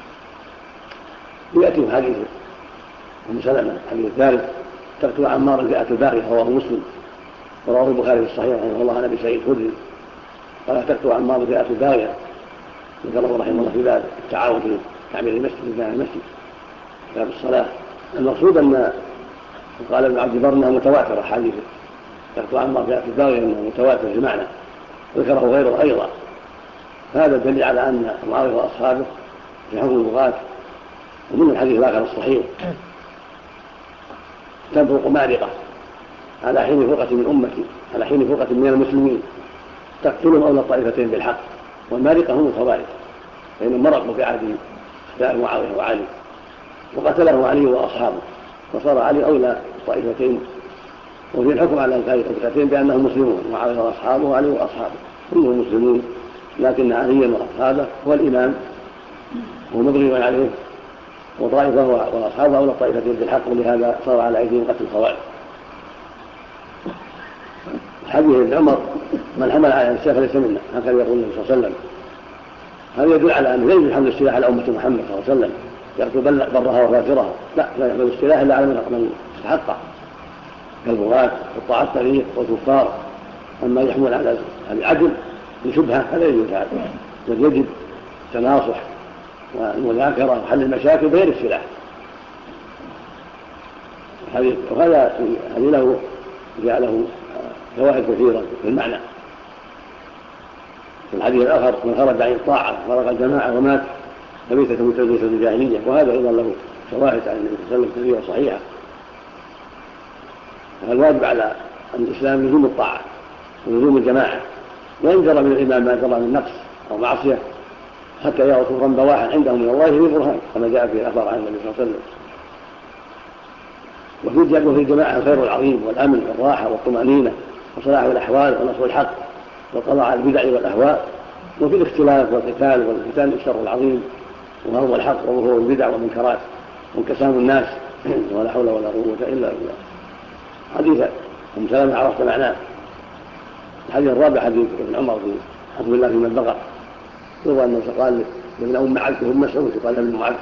يأتي في حديث أم سلمة الحديث الثالث: تقتل عمار الفئة الباغية، رواه مسلم ورواه البخاري في الصحيح رحمه الله عن أبي سعيد الخدري قال: تقتل عمار الفئة الباغية، ذكره رحمه الله في باب التعاون في تعمير المسجد في المسجد باب الصلاة. المقصود أن قال ابن عبد البر أنها متواترة حديثه تقتل عمار الفئة الباغية أنه متواتر بمعنى، ذكره غيره أيضا. هذا دليل على أن معاوية وأصحابه في حكم البغاة. ومن الحديث الآخر الصحيح: تبرق مارقة على حين فرقة من أمتي، على حين فرقة من المسلمين تقتلهم أولى الطائفتين بالحق، والمارقة هم الخوارج، فإنهم مرقوا في عهد اختلاف معاوية وعلي وقتله علي وأصحابه، فصار علي أولى الطائفتين، وفي الحكم على الطائفتين بأنهم مسلمون، معاوية وأصحابه وعلي وأصحابه كلهم مسلمون، لكن عليا وأصحابه هو الإمام ومبغي عليه، وطائفة وأصحابه أولى الطائفتين بالحق، ولهذا صار على أيديهم قتل الخوارج. حديث ابن عمر: من حمل على السيف ليس منا، هكذا يقول النبي صلى الله عليه وسلم. هذا يدل على أنه لا يجوز حمل السلاح على أمة محمد صلى الله عليه وسلم يقتل برها وفاجرها، لا يحمل السلاح إلا على من استحقه كالبغاة والطاعة الطريق والكفار. أما يحمل على العدل بشبهة فلا يجوز هذا، بل يجب التناصح والمذاكرة وحل المشاكل بغير السلاح. وهذا له جعله فوائد كثيرة في المعنى. في الحديث الآخر: من خرج عن الطاعة فرق الجماعة ومات فميتة متلبسة الجاهلية، وهذا أيضا له شواهد عن النبي صلى الله عليه وسلم كثيرة صحيحة. فالواجب على الإسلام لزوم الطاعة ولزوم الجماعة، وإن جرى من الإمام ما جرى من نقص أو معصية حتى يرى كفرا بواحا عندهم من الله به برهان، كما جاء في الأخبار عن النبي صلى الله عليه وسلم. وفي الجماعة الخير العظيم والأمن والراحة والطمأنينة وصلاح الأحوال ونصر الحق والقضاء على البدع والأهواء. وفي الاختلاف والقتال والفتن الشر العظيم وهو الحق وظهور البدع والمنكرات وانقسام الناس ولا حول ولا قوة إلا بالله. حديث أم سلمة عرفت معناه. الحديث الرابع حديث ابن عمر في حكم الله فيمن بغى، يروى أنه قال لابن أم معبد هم مسعود قال ابن معبد: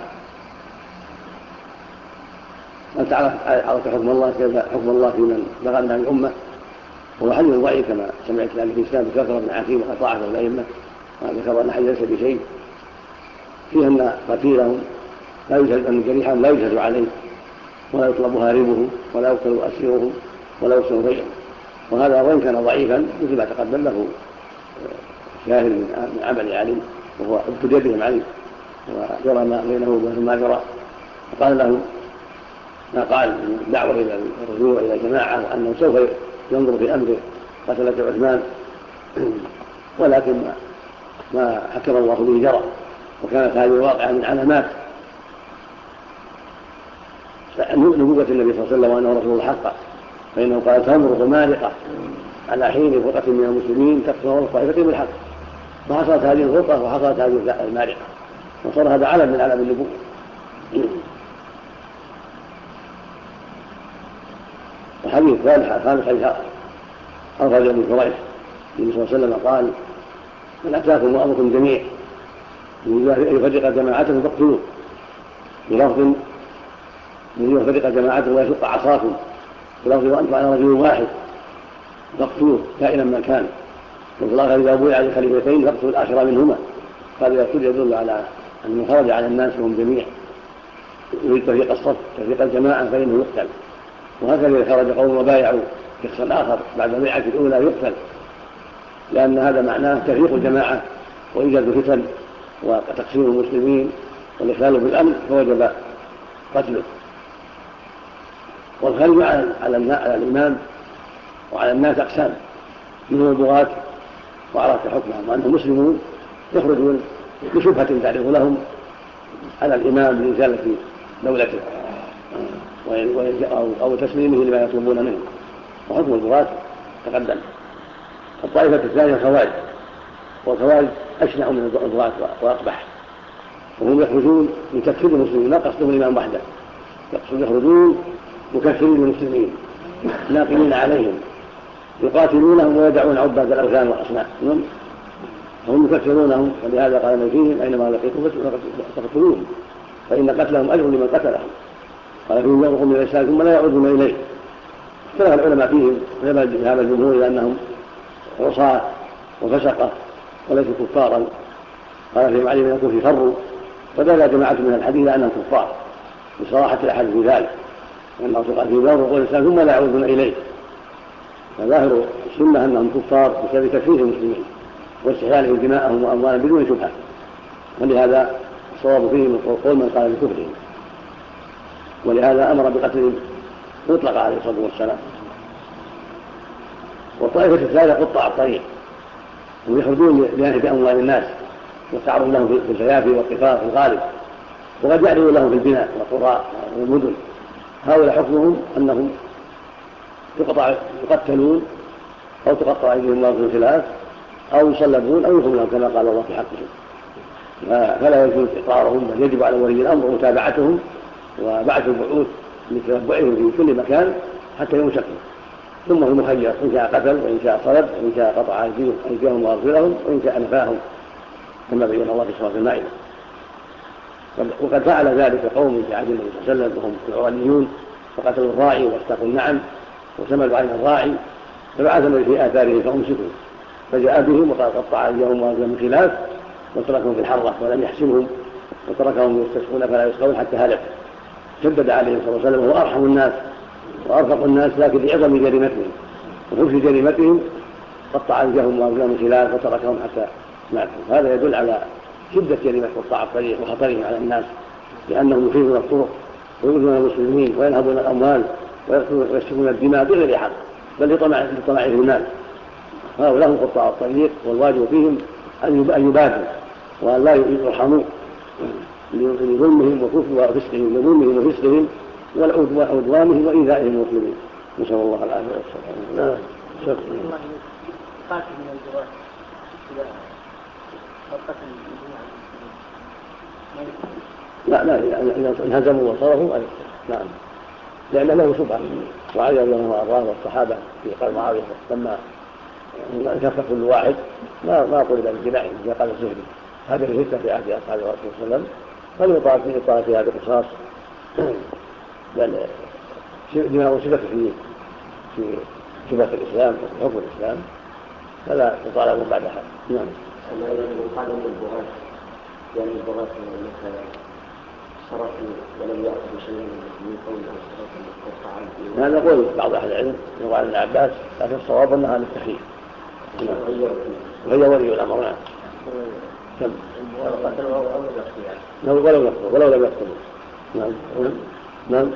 أنت عرفت حكم الله كيف حكم الله في من بغى من الأمة؟ هو حديث ضعيف كما سمعت ذلك في الإسلام بكثرة بن حكيم وقطاعة الأئمة، وذكر أن حديث ليس بشيء، فيه أن قتيلهم لا يجهز، أن جريحهم لا يجهز عليه ولا يطلب هاربه ولا يقتل أسيره ولا يسلم غيره. وهذا وإن كان ضعيفا مثل ما تقدم له شاهد من عمل علي وهو ابتدى بهم علي وجرى ما بينه وبينهم ما جرى، وقال له ما قال من دعوة إلى الرجوع إلى الجماعة وأنه سوف ينظر في أمر قتلة عثمان، ولكن ما حكم الله به جرى. وكانت هذه الواقعة من علامات نبوة النبي صلى الله عليه وسلم وأنه رسول الحق، فإنه قال تمرق مارقة على حين فرقة من المسلمين تكثر الطائفة بالحق، فحصلت هذه الفرقة وحصلت هذه المارقة، وصار هذا علم من علم النبوة. الحديث خامس حديث أخرج ابن شريح النبي صلى الله عليه وسلم قال من أتاكم وأمركم جميع من يفرق جماعته فاقتلوه، بلفظ من يفرق جماعته ويشق عصاكم، بلفظ وأنتم على رجل واحد فاقتلوه كائنا ما كان، وفي الآخر إذا بويع لخليفتين فاقتلوا الآخر منهما. هذا يدل على أنه خرج على الناس وهم جميع يريد تفريق الصف تفريق الجماعة فإنه يقتل. وهكذا خرج قوم وبايعوا شخصا آخر بعد البيعة الأولى يقتل، لأن هذا معناه تفريق الجماعة وإيجاد الفتن وتقسيم المسلمين والإخلال بالأمن، فوجب قتله. والخارج على الإمام وعلى الناس أقسام، منهم البغاة وعرفت حكمهم وأنهم مسلمون يخرجون بشبهة تعرف لهم على الإمام لإزالة دولته أو تسليمه لما يطلبون منه، وحكم البغاة تقدم. الطائفة الثانية الخوارج، والخوارج أشنع من البغاة وأقبح، وهم يخرجون من تكفير المسلمين، لا قصدهم الإمام وحده، يخرجون مكفرين المسلمين ناقمين عليهم يقاتلونهم ويدعون عباد الأوثان والأصنام، هم يكفرونهم. ولهذا قال من فيهم أينما لقيتم فاقتلوهم فإن قتلهم أجر لمن قتلهم، قال فيهم يغرقون من الإسلام ثم لا يعودون إليه. اختلف العلماء فيهم هذا الجمهور لأنهم عصاة وفسقة وليسوا كفارا، قال فيهم علي من يكون في فروا، ودل جماعة من الحديث أنهم كفار بصراحة الأحاديث في ذلك، أنه قال فيهم يغرقون من الإسلام ثم لا يعودون إليه. فظاهر السنة أنهم كفار بسبب تكفير المسلمين واستحلالهم دماءهم وأموالهم بدون شبهة، ولهذا الصواب فيهم قول من قال بكفرهم، ولهذا أمر بقتلهم مطلق عليه الصلاة والسلام. والطائفة الثالثة قطاع الطريق، هم يخرجون لنهب أموال الناس والتعرض لهم في الجيافي والقفار في الغالب، وقد يعرض لهم في البناء والقرى والمدن. هؤلاء حكمهم أنهم يقتلون أو تقطع أيديهم وأرجلهم خلاف أو يصلبون أو يخرجون كما قال الله في حقهم، فلا يجوز إقرارهم، بل يجب على ولي الأمر متابعتهم وبعث البعوث لتتبعهم في كل مكان حتى يمسكوا، ثم هو مخير إن شاء قتل وإن شاء صلب وإن شاء قطع أيديهم وأرجلهم وإن شاء نفاهم كما بين الله في سورة المائدة. وقد فعل ذلك قوم في عهد النبي صلى الله عليه وسلم وهم العرانيون، فقتلوا الراعي واستقوا النعم وشملوا عين الراعي، فبعث النبي في آثاره فأمسكوا، فجاء بهم وقال قطع أيديهم وأرجلهم من خلاف وتركهم في الحرة ولم يحسبهم وتركهم يستسقون فلا يسقون حتى هلك. شدد عليهم صلى الله عليه وسلم وهو أرحم الناس وأرفق الناس، لكن لعظم جريمتهم وخبث جريمتهم قطع أيديهم وأرجلهم من خلاف وتركهم حتى ماتوا. هذا يدل على شدة جريمة قطاع الطريق وخطرهم على الناس، لأنهم يخرجون الطرق ويؤذون المسلمين وينهبون الأموال ويسفكون الدماء بغير حق بل لطمعهم المال. هؤلاء هم قطاع الطريق، والواجب فيهم أن يبادوا وأن لا يرحموا لظلمهم وفسقهم وعدوانهم وإيذائهم المسلمين، نسأل الله العافية والسلامة. قاتل من الجواد لا إذا انهزموا وصرفوا نعم، لأن له شبهة. وعلي رضي الله عنه والصحابة في قال معاوية لما كف كل واحد ما قلب بالجناح إذا قال الزهري هذا الفتنة في عهد أصحاب الرسول صلى الله عليه وسلم فليطاع في هذا القصاص، بل دماء سبت في شبهة الإسلام وحكم الإسلام فلا تطالبوا بعدها. نعم. قال البغاة يعني البغاة مثلا ولم يأخذ شيئا من قوله هذا قول بعض أهل العلم يقال ابن عباس، لكن الصواب أنها للتخيير. غير ولي الأمر. نعم. ولو لم يقتلوا. نعم. نعم.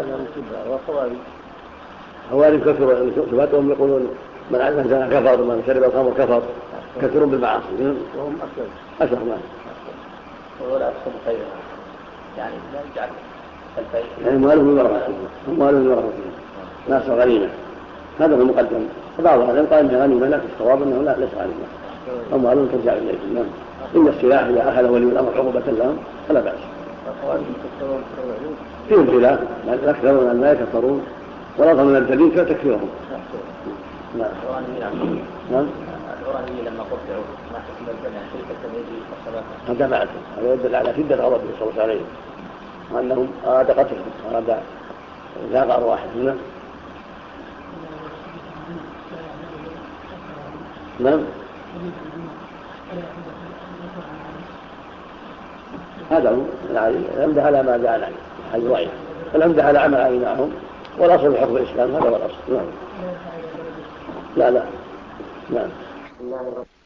خوارج كثروا شبهتهم يقولون من علم زنا كفر ومن شرب الخمر كفر، كثرون بالمعاصي وهم أكثر. نعم. ولا أقصد خيرا يعني لا يجعل الفيء يعني أموالهم ورثتهم ناس غنيمة، هذا هو المقدم. بعض أهل قال إنها غنيمة، لكن الصواب أنه لا ليس غنيمة، أموالهم ترجع إليهم. إن السلاح إذا أخذ ولي الأمر عقوبة لهم فلا بأس. فيهم خلاف، الأكثرون لا يكفرون والأظهر من الدليل فتكفيرهم. نعم. العرانيين لما قطعوا ما حكم الجمع تلك التمييز والصلاة هذا بعد، هذا يدل على شدة غضبه صلى الله عليه وسلم وأنهم أراد قتلهم، أراد إزاغ أرواحهم. نعم. هذا هو العمد على ما جاء عنه حي ضعيف، العمد على عمل عليه معهم، والأصل بحكم الإسلام، هذا هو الأصل. نعم. لا. نعم.